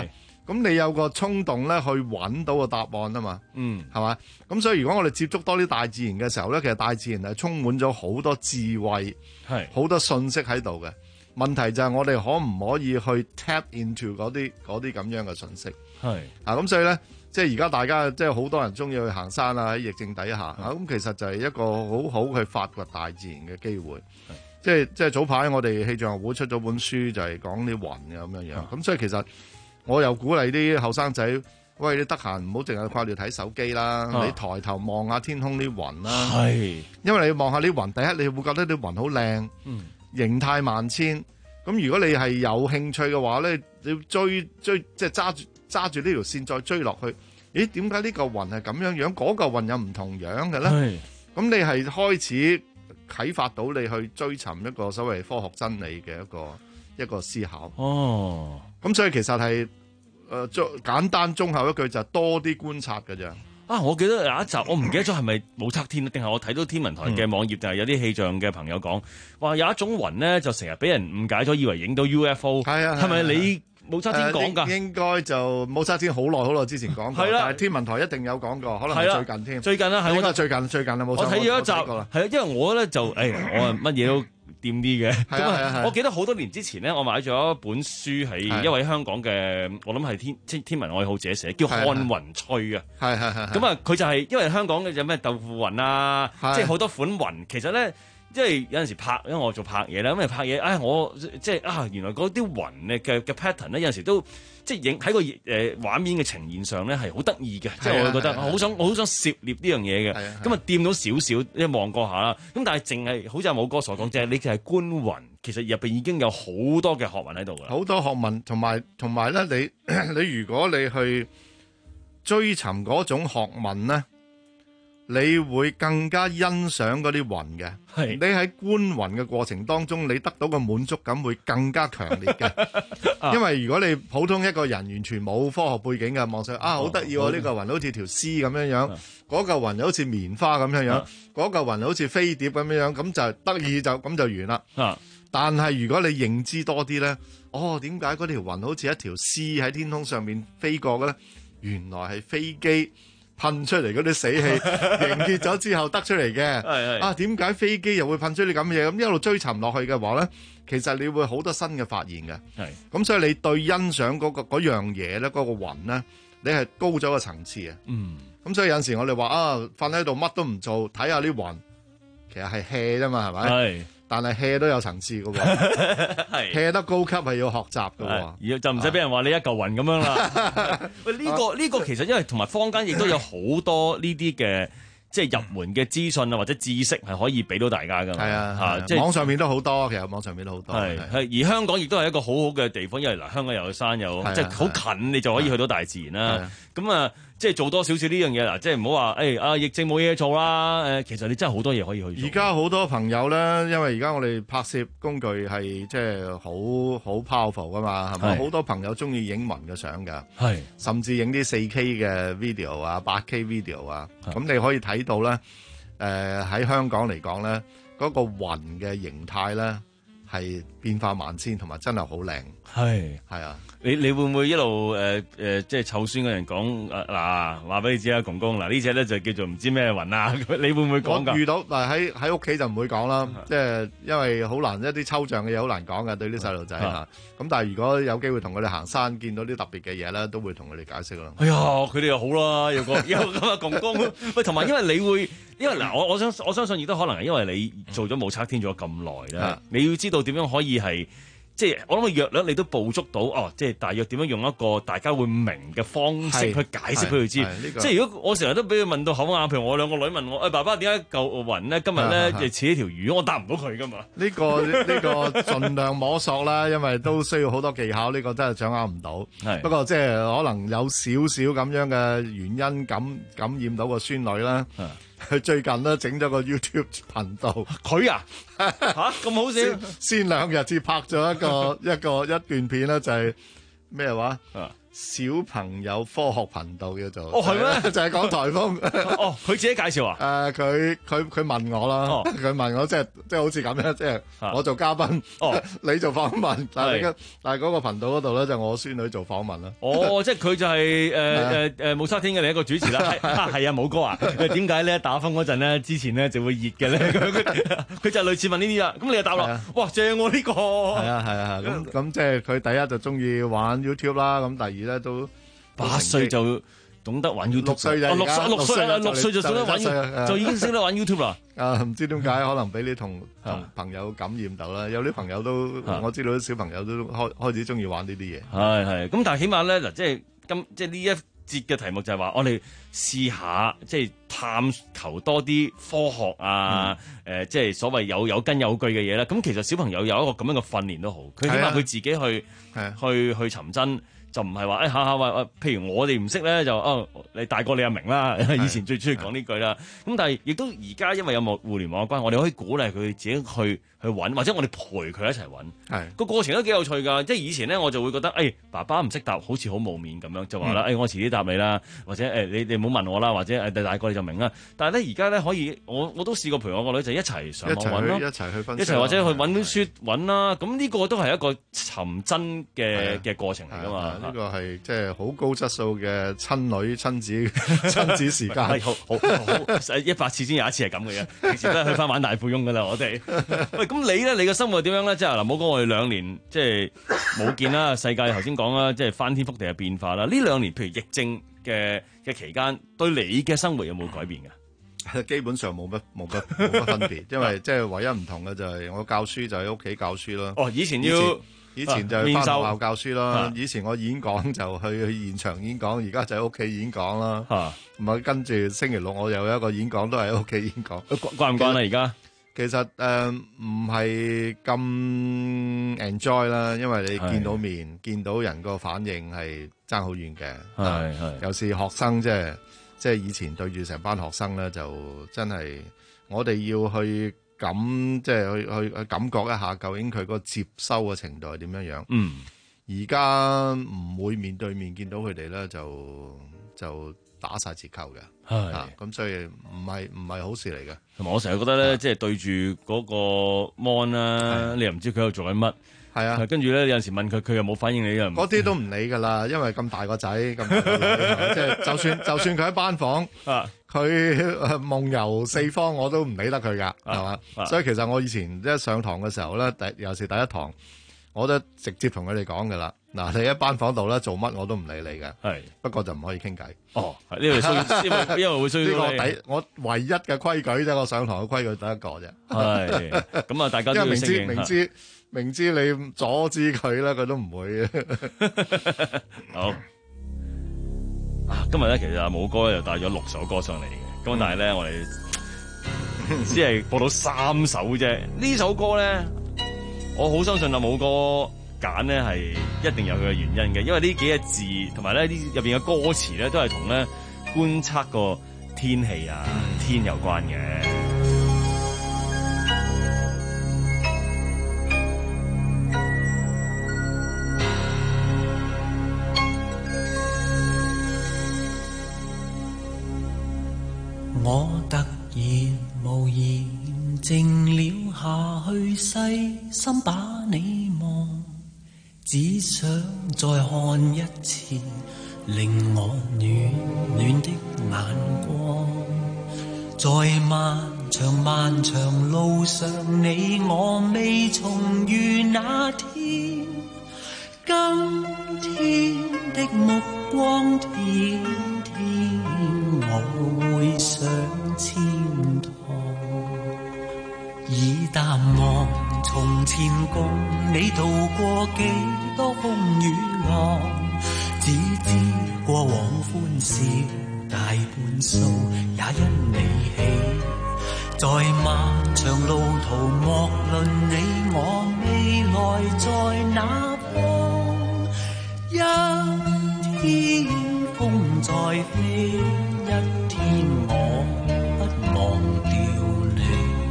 咁你有個衝動咧去揾到個答案啊嘛， 嗯， 係嘛？咁所以如果我哋接觸多啲大自然嘅時候咧，其實大自然係充滿咗好多智慧， 係好多信息喺度嘅。問題就係我哋可唔可以去 tap into 嗰啲嗰啲咁樣嘅信息？ 係啊，咁所以咧，即係而家大家即係好多人中意去行山啊，喺疫症底下啊，咁其實就係一個好好去發掘大自然嘅機會。即係即係早排我哋氣象學會出咗本書，就係講啲雲嘅咁樣樣。咁所以其實我又鼓勵啲後生仔，喂，你得閒唔好淨係掛住睇手機啦， 啊你抬頭望下天空啲雲啦。 係，因為你望下啲雲，第一你會覺得啲雲好靚， 嗯， 形態萬千。咁如果你係有興趣嘅話咧，你要追追即係揸住揸住呢條線再追落去。咦？點解呢個雲係咁樣樣？嗰個雲有唔同樣嘅咧？咁你係開始啟發到你去追尋一個所謂科學真理嘅一個一個思考。 哦， 咁所以其實係誒，綜、呃、簡單綜合一句就係多啲觀察嘅啫。 啊，我記得有一集，我唔記得咗係咪武則天，定係我睇到天文台嘅網頁，定係有啲氣象嘅朋友講，話有一種雲咧，就成日俾人誤解咗，以為影到 U F O。係啊，係咪你武則天講㗎？ 應該就武則天好耐好耐之前講過， 係啦， 但係天文台一定有講過，可能係最近添。 最近啦，係應該最近最近啦，冇錯。 我睇咗一集，係啊，因為我咧就誒，我啊乜嘢都掂啲嘅。咁啊，我記得好多年之前咧，我買咗一本書係一位香港嘅，我諗係天天天文愛好者寫，叫《看雲吹》啊。係係係。咁啊，佢就係因為香港嘅有咩豆腐雲啊，即係好多款雲，其實咧。即係有陣時拍，因為我做拍嘢啦，咁啊拍嘢，唉，我即係啊，原來嗰啲雲嘅嘅嘅 pattern 咧，有陣時都即係影喺個誒畫面嘅呈現上咧係好得意嘅，即係我會覺得好想我好想涉獵呢樣嘢嘅，咁啊掂到少少，一望過下啦，咁但係淨係好似阿武哥所講，即係你就係觀雲，其實入邊已經有好多嘅學問喺度㗎， 好多學問，同埋同埋咧，你你如果你去追尋嗰種學問咧。你會更加欣賞嗰啲雲嘅，你喺觀雲嘅過程當中，你得到嘅滿足感會更加強烈嘅。因為如果你普通一個人完全冇科學背景嘅望上啊，好得意喎！呢個雲好似條絲咁樣樣，嗰嚿雲又好似棉花咁樣樣，嗰嚿雲好似飛碟咁樣樣，咁就得意就咁就完啦。但係如果你認知多啲咧，哦，點解嗰條雲好似一條絲喺天空上面飛過嘅咧？原來係飛機噴出嚟嗰啲死氣凝結咗之後得出嚟嘅。啊，點解飛機又會噴出啲咁嘅嘢？咁一路追尋落去嘅話咧，其實你會好多新嘅發現嘅。咁所以你對欣賞嗰、嗰個嗰樣嘢咧，嗰、嗰個雲咧，你係高咗個層次啊。嗯。咁所以有陣時我哋話啊，瞓喺度乜都唔做，睇下啲雲，其實係 hea 啫嘛，係咪？係。但係 hea 都有層次嘅喎，hea 得高級係要學習嘅喎， 而就唔使俾人話你一嚿雲咁樣啦。喂，呢個呢個其實因為同埋坊間亦都有好多呢啲嘅即係入門嘅資訊啊或者知識係可以俾到大家㗎嘛。係啊，嚇，即係網上面都好多，其實網上面都好多。係係，而香港亦都係一個好好嘅地方，因為嗱香港又有山有即係好近，你就可以去到大自然啦。咁啊。即係做多少少呢樣嘢啦，即係唔好話誒啊疫症冇嘢做啦，誒其實你真係好多嘢可以去做。 而家好多朋友咧，因為而家我哋拍攝工具係即係好好 powerful 噶嘛，係咪？好多朋友中意影雲嘅相㗎，係甚至影啲四 K 嘅 video 啊、八 K video 啊，咁你可以睇到咧，誒、呃、喺香港嚟講咧，嗰、嗰個雲嘅形態咧係變化萬千，同埋真係好靚。係係啊。 你你會唔會一路誒誒、呃呃、即係湊孫嘅人講嗱話俾你知啊，公公嗱呢隻咧就叫做唔知咩雲啊？你會唔會講㗎？ 我遇到嗱喺喺屋企就唔會講啦，即係因為好難一啲抽象嘅嘢好難講嘅對啲細路仔嚇。咁但係如果有機會同佢哋行山，見到啲特別嘅嘢咧，都會同佢哋解釋咯。 哎呀，佢哋又好啦，有個有咁嘅公公。喂，同埋因為你會，因為嗱我我相我相信亦都可能係因為你做咗武則天咗咁耐啦，你要知道點樣可以係。即係我諗個約略你都捕捉到哦，即係大約點樣用一個大家會明嘅方式去解釋俾佢知。這個、即係如果我成日都俾佢問到口硬，譬如我兩個女問我，誒、哎、爸爸點解嚿雲咧今日咧就似一條魚，我答唔到佢噶嘛。呢、 這個呢、這個盡量摸索啦，因為都需要好多技巧，呢、這個真係掌握唔到。不過即係可能有少少咁樣嘅原因感感染到個孫女啦。佢最近咧整咗個 YouTube 頻道， 佢啊嚇咁好笑！ 先先兩日至拍咗一個一個一段片咧，就係咩話？ 小朋友科學頻道叫做。 哦，係咩？ 就係講颱風。 哦，佢自己介紹啊？ 誒，佢佢佢問我啦，佢問我即係即係好似咁樣，即係我做嘉賓，你做訪問，但係但係嗰個頻道嗰度咧就我孫女做訪問啦。 哦，即係佢就係誒誒誒武則天嘅另一個主持啦。係啊，武哥啊，點解咧打風嗰陣咧之前咧就會熱嘅咧？佢就類似問呢啲啦。咁你就答啦，哇，正我呢個。 係啊係啊，咁咁即係佢第一就中意玩 YouTube 啦，咁第二咧都八歲就懂得玩 YouTube， 六歲就六歲六歲啊，六歲就懂得玩，就已經識得玩 YouTube 啦。 啊，唔知點解可能俾你同同朋友感染到啦，有啲朋友都我知道啲小朋友都開開始中意玩呢啲嘢。 係係，咁但係起碼咧嗱，即係今即係呢一節嘅題目就係話，我哋試下即係探求多啲科學啊，誒、嗯呃，即係所謂有有根有據嘅嘢啦。咁其實小朋友有一個咁樣嘅訓練都好，佢起碼佢自己去去去尋真。就唔係話誒下下話，譬如我哋唔識咧，就哦你大個你又明啦。以前最中意講呢句啦。咁但係亦都而家因為有冇互聯網嘅關係，我哋可以鼓勵佢自己去去揾，或者我哋陪佢一齊揾。係個過程都幾有趣㗎。即係以前咧，我就會覺得誒、哎、爸爸唔識答，好似好冇面咁樣，就話啦誒我遲啲答你啦，或者誒、哎、你你唔好問我啦，或者誒第大個你就明啦。但係咧而家咧可以，我我都試過陪我個女就一齊上網揾咯， 一齊去分析， 一齊或者去揾本書揾啦。咁呢個都係一個尋真嘅嘅過程嚟㗎嘛。 呢個係即係好高質素嘅親女親子親子時間， 係好好好一百次先有一次係咁嘅嘢，平時都係去翻玩大富翁㗎啦，我哋。喂，咁你咧，你嘅生活點樣咧？即係嗱，冇講我哋兩年即係冇見啦，世界頭先講啦，即係翻天覆地嘅變化啦。呢兩年譬如疫症嘅嘅期間，對你嘅生活有冇改變㗎？ 基本上冇乜冇乜冇乜分別，因為即係唯一唔同嘅就係我教書就喺屋企教書啦。 哦，以前要。 以前就係翻學校教書啦，啊、以前我演講就去去現場演講，而家就喺屋企演講啦。咁啊，跟住星期六我又有一個演講，都係喺屋企演講。 慣唔慣啊？而家其實誒唔係咁 enjoy 啦，因為你見到面、見到人個反應係爭好遠嘅。係係，有時學生即係即係以前對住成班學生咧，就真係我哋要去。咁即係去去去感覺一下，究竟佢個接收嘅程度係點樣樣？嗯，而家唔會面對面見到佢哋咧，就就打晒折扣嘅。係啊，咁所以唔係唔係好事嚟嘅。 同埋我成日覺得咧，即係對住嗰個 mon 啦，你又唔知佢喺度做緊乜。係啊，跟住咧有陣時問佢，佢又冇反應，你又嗰啲都唔理㗎啦，因為咁大個仔，咁大個女即係就算就算佢喺班房，佢夢遊四方，我都唔理得佢㗎，係嘛？所以其實我以前一上堂嘅時候咧，第尤其是第一堂，我都直接同佢哋講㗎啦。嗱，你喺班房度咧做乜我都唔理你嘅，係不過就唔可以傾偈。哦，呢個需因為因為會需要呢個底，我唯一嘅規矩啫，我上堂嘅規矩得一個啫。係咁啊，大家都要適應。明知明知明知你阻止佢咧，佢都唔會。 好啊，今日咧其實阿武哥又帶咗六首歌上嚟嘅，咁但係咧我哋只係播到三首啫。呢首歌咧，我好相信阿武哥揀咧係一定有佢嘅原因嘅，因為呢幾個字同埋咧呢入邊嘅歌詞咧都係同咧觀測個天氣啊天有關嘅。 我突然無言靜了下去，細心把你望，只想再看一次令我暖暖的眼光。在漫長漫長路上，你我未重遇那天，今天的目光天天我會上千趟，已淡忘從前共你渡過幾多風雨浪，只知過往歡笑大半數也因你起，在漫長路途莫論你我未來在哪方，一天風再飛，一天我不忘掉你。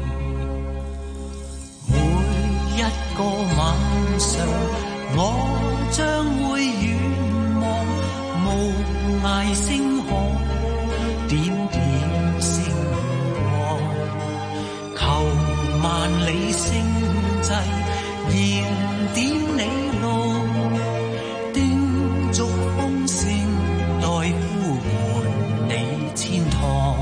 每一個晚上我將會遠望你星際，燃點你路，叮囑風聲來呼喚你天堂。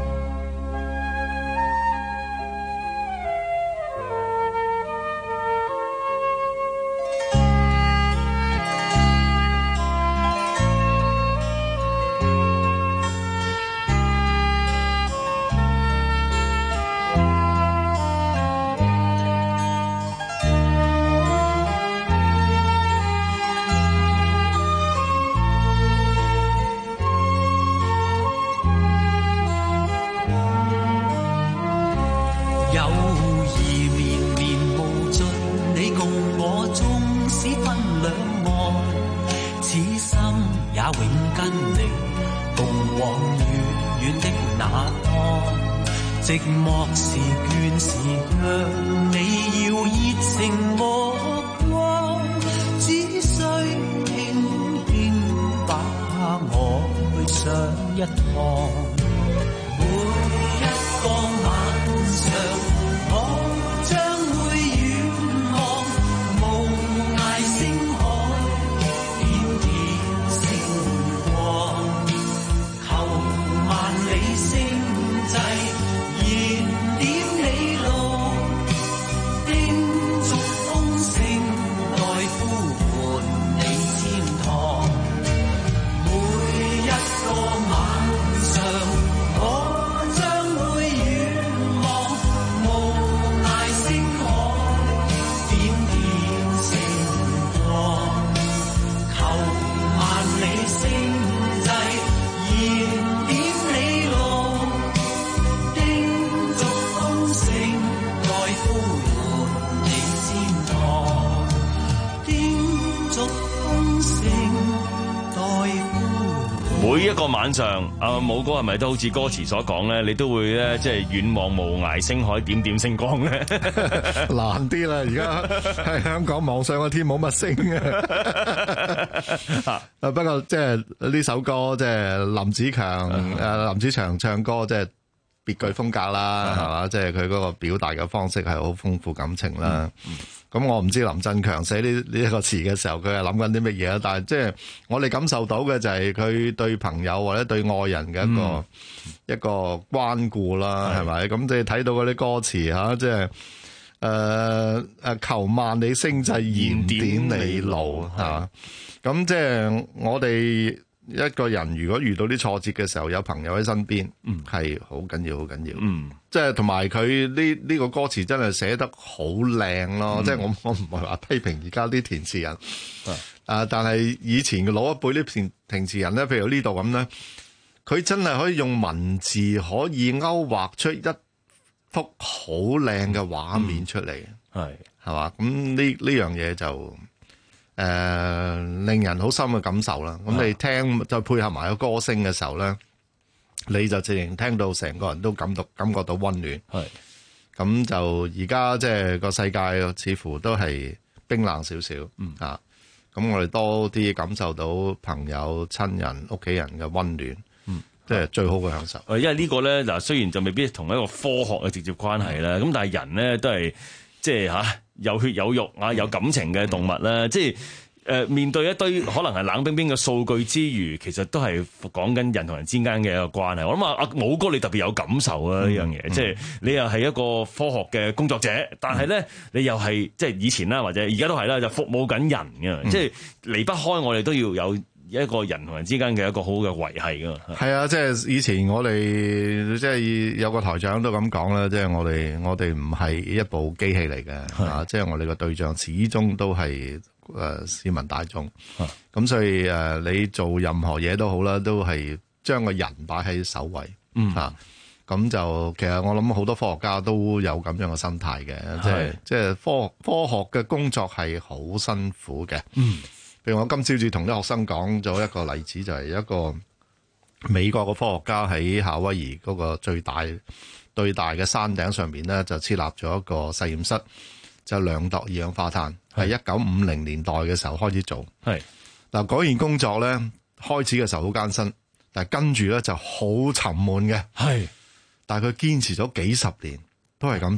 寂寞時倦時讓你要熱情目光，只需輕輕把我去上一趟。每一個晚上，我將會遠望無涯星海，點點星光，求萬里星際。 每一個晚上，阿武哥係咪都好似歌詞所講咧？你都會咧，即係遠望無涯星海，點點星光咧？ 難啲啦，而家喺香港望上個天冇乜星啊！不過即係呢首歌，即係林子強誒林子祥唱歌，即係別具風格啦，係嘛？即係佢嗰個表達嘅方式係好豐富感情啦。咁、嗯、我唔知林振強寫呢呢一個詞嘅時候，佢係諗緊啲乜嘢啊？但係即係我哋感受到嘅就係佢對朋友或者對愛人嘅一個、嗯、一個關顧啦，係咪？咁即係睇到嗰啲歌詞吓，即係誒誒求萬里星際燃點你路吓。咁即係我哋一個人如果遇到啲挫折嘅時候，有朋友喺身邊，係好緊要，好緊要。嗯，即係同埋佢呢呢個歌詞真係寫得好靚咯。即係我我唔係話批評而家啲填詞人，啊，但係以前嘅老一輩啲填填詞人咧，譬如呢度咁咧，佢真係可以用文字可以勾畫出一幅好靚嘅畫面出嚟，係係嘛？咁呢呢樣嘢就。誒、呃，令人好深嘅感受啦。咁你聽再配合埋個歌聲嘅時候咧，你就自然聽到成個人都感到感覺到溫暖。係咁就而家即係個世界似乎都係冰冷少少。嗯啊，咁我哋多啲感受到朋友、親人、屋企人嘅溫暖。嗯，即係最好嘅享受。誒，因為呢個咧嗱，雖然就未必同一個科學嘅直接關係啦，咁、嗯、但係人咧都係。即係嚇有血有肉啊，有感情嘅動物啦。即係誒面對一堆可能係冷冰冰嘅數據之餘，其實都係講緊人同人之間嘅一個關係。我諗啊，阿武哥你特別有感受啊呢樣嘢。即係你又係一個科學嘅工作者，但係咧你又係即係以前啦，或者而家都係啦，就服務緊人嘅。即係離不開我哋都要有一個人同人之間嘅一個好嘅維繫噶嘛。係啊，即係以前我哋即係有個台長都咁講啦，即係我哋我哋唔係一部機器嚟嘅，啊，即係我哋個對象始終都係誒市民大眾。咁所以誒你做任何嘢都好啦，都係將個人擺喺首位。嗯啊，咁就其實我諗好多科學家都有咁樣嘅心態嘅，即係即係科科學嘅工作係好辛苦嘅。嗯。譬如我今朝至同啲學生講咗一個例子，就係、是、一個美國嘅科學家喺夏威夷嗰個最大最大嘅山頂上面咧，就設立咗一個實驗室，就量度二氧化碳，係一九五零年代嘅時候開始做。係嗱，嗰件工作咧開始嘅時候好艱辛，但係跟住咧就好沉悶嘅。係，但係佢堅持咗幾十年都係咁做。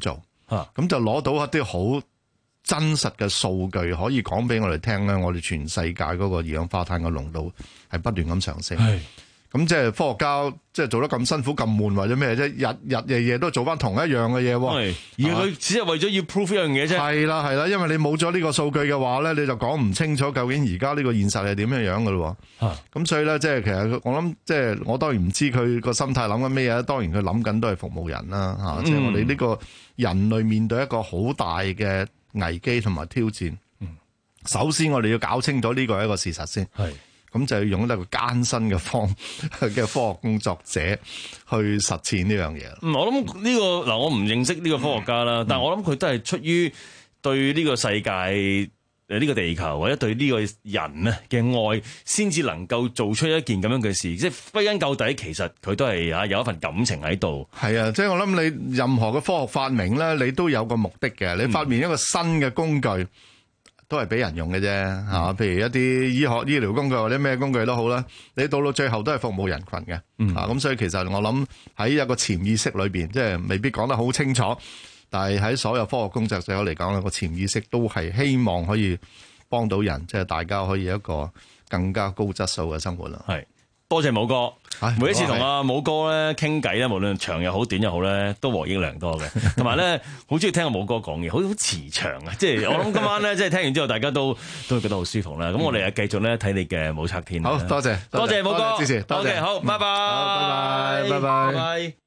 咁就攞到一啲好真實嘅數據，可以講俾我哋聽咧。我哋全世界嗰個二氧化碳嘅濃度係不斷咁上升。咁即係科學家即係做得咁辛苦咁悶或者咩啫？日日夜夜都做翻同一樣嘅嘢喎。 而佢只係為咗要 prove 一樣嘢啫。 係啦係啦，因為你冇咗呢個數據嘅話咧，你就講唔清楚究竟而家呢個現實係點樣樣嘅咯。咁所以咧，即係其實我諗，即係我當然唔知佢個心態諗緊咩嘢。當然佢諗緊都係服務人啦。嚇、嗯，即係我哋呢個人類面對一個好大嘅危機同埋挑戰。嗯、首先我哋要搞清楚呢個係一個事實先。係。咁就要用一個艱辛嘅方嘅科學工作者去實踐呢樣嘢。 嗯，我諗呢、這個嗱，我唔認識呢個科學家啦，嗯、但係我諗佢都係出於對呢個世界誒呢、這個地球或者對呢個人啊嘅愛，先至能夠做出一件咁樣嘅事。即係歸根究底，其實佢都係啊有一份感情喺度。 係啊，即係我諗你任何嘅科學發明咧，你都有個目的嘅。你發明一個新嘅工具。嗯都係俾人用嘅啫，嚇、嗯！譬如一啲醫學醫療工具或者咩工具都好啦，你到到最後都係服務人群嘅，嚇、嗯！咁、啊、所以其實我諗喺一個潛意識裏邊，即係未必講得好清楚，但係喺所有科學工作者嚟講咧，個潛意識都係希望可以幫到人，即係大家可以一個更加高質素嘅生活啦。係。 多謝武哥，每一次同阿武哥咧傾偈咧，無論長又好短又好咧，都獲益良多嘅。同埋咧，好中意聽阿武哥講嘢，好好慈祥啊！即係我諗今晚咧，即係聽完之後，大家都都會覺得好舒服啦。咁我哋啊繼續咧睇你嘅武則天。 好多謝， 多謝武哥支持，多謝， 好，拜拜， 拜拜，拜拜，拜拜。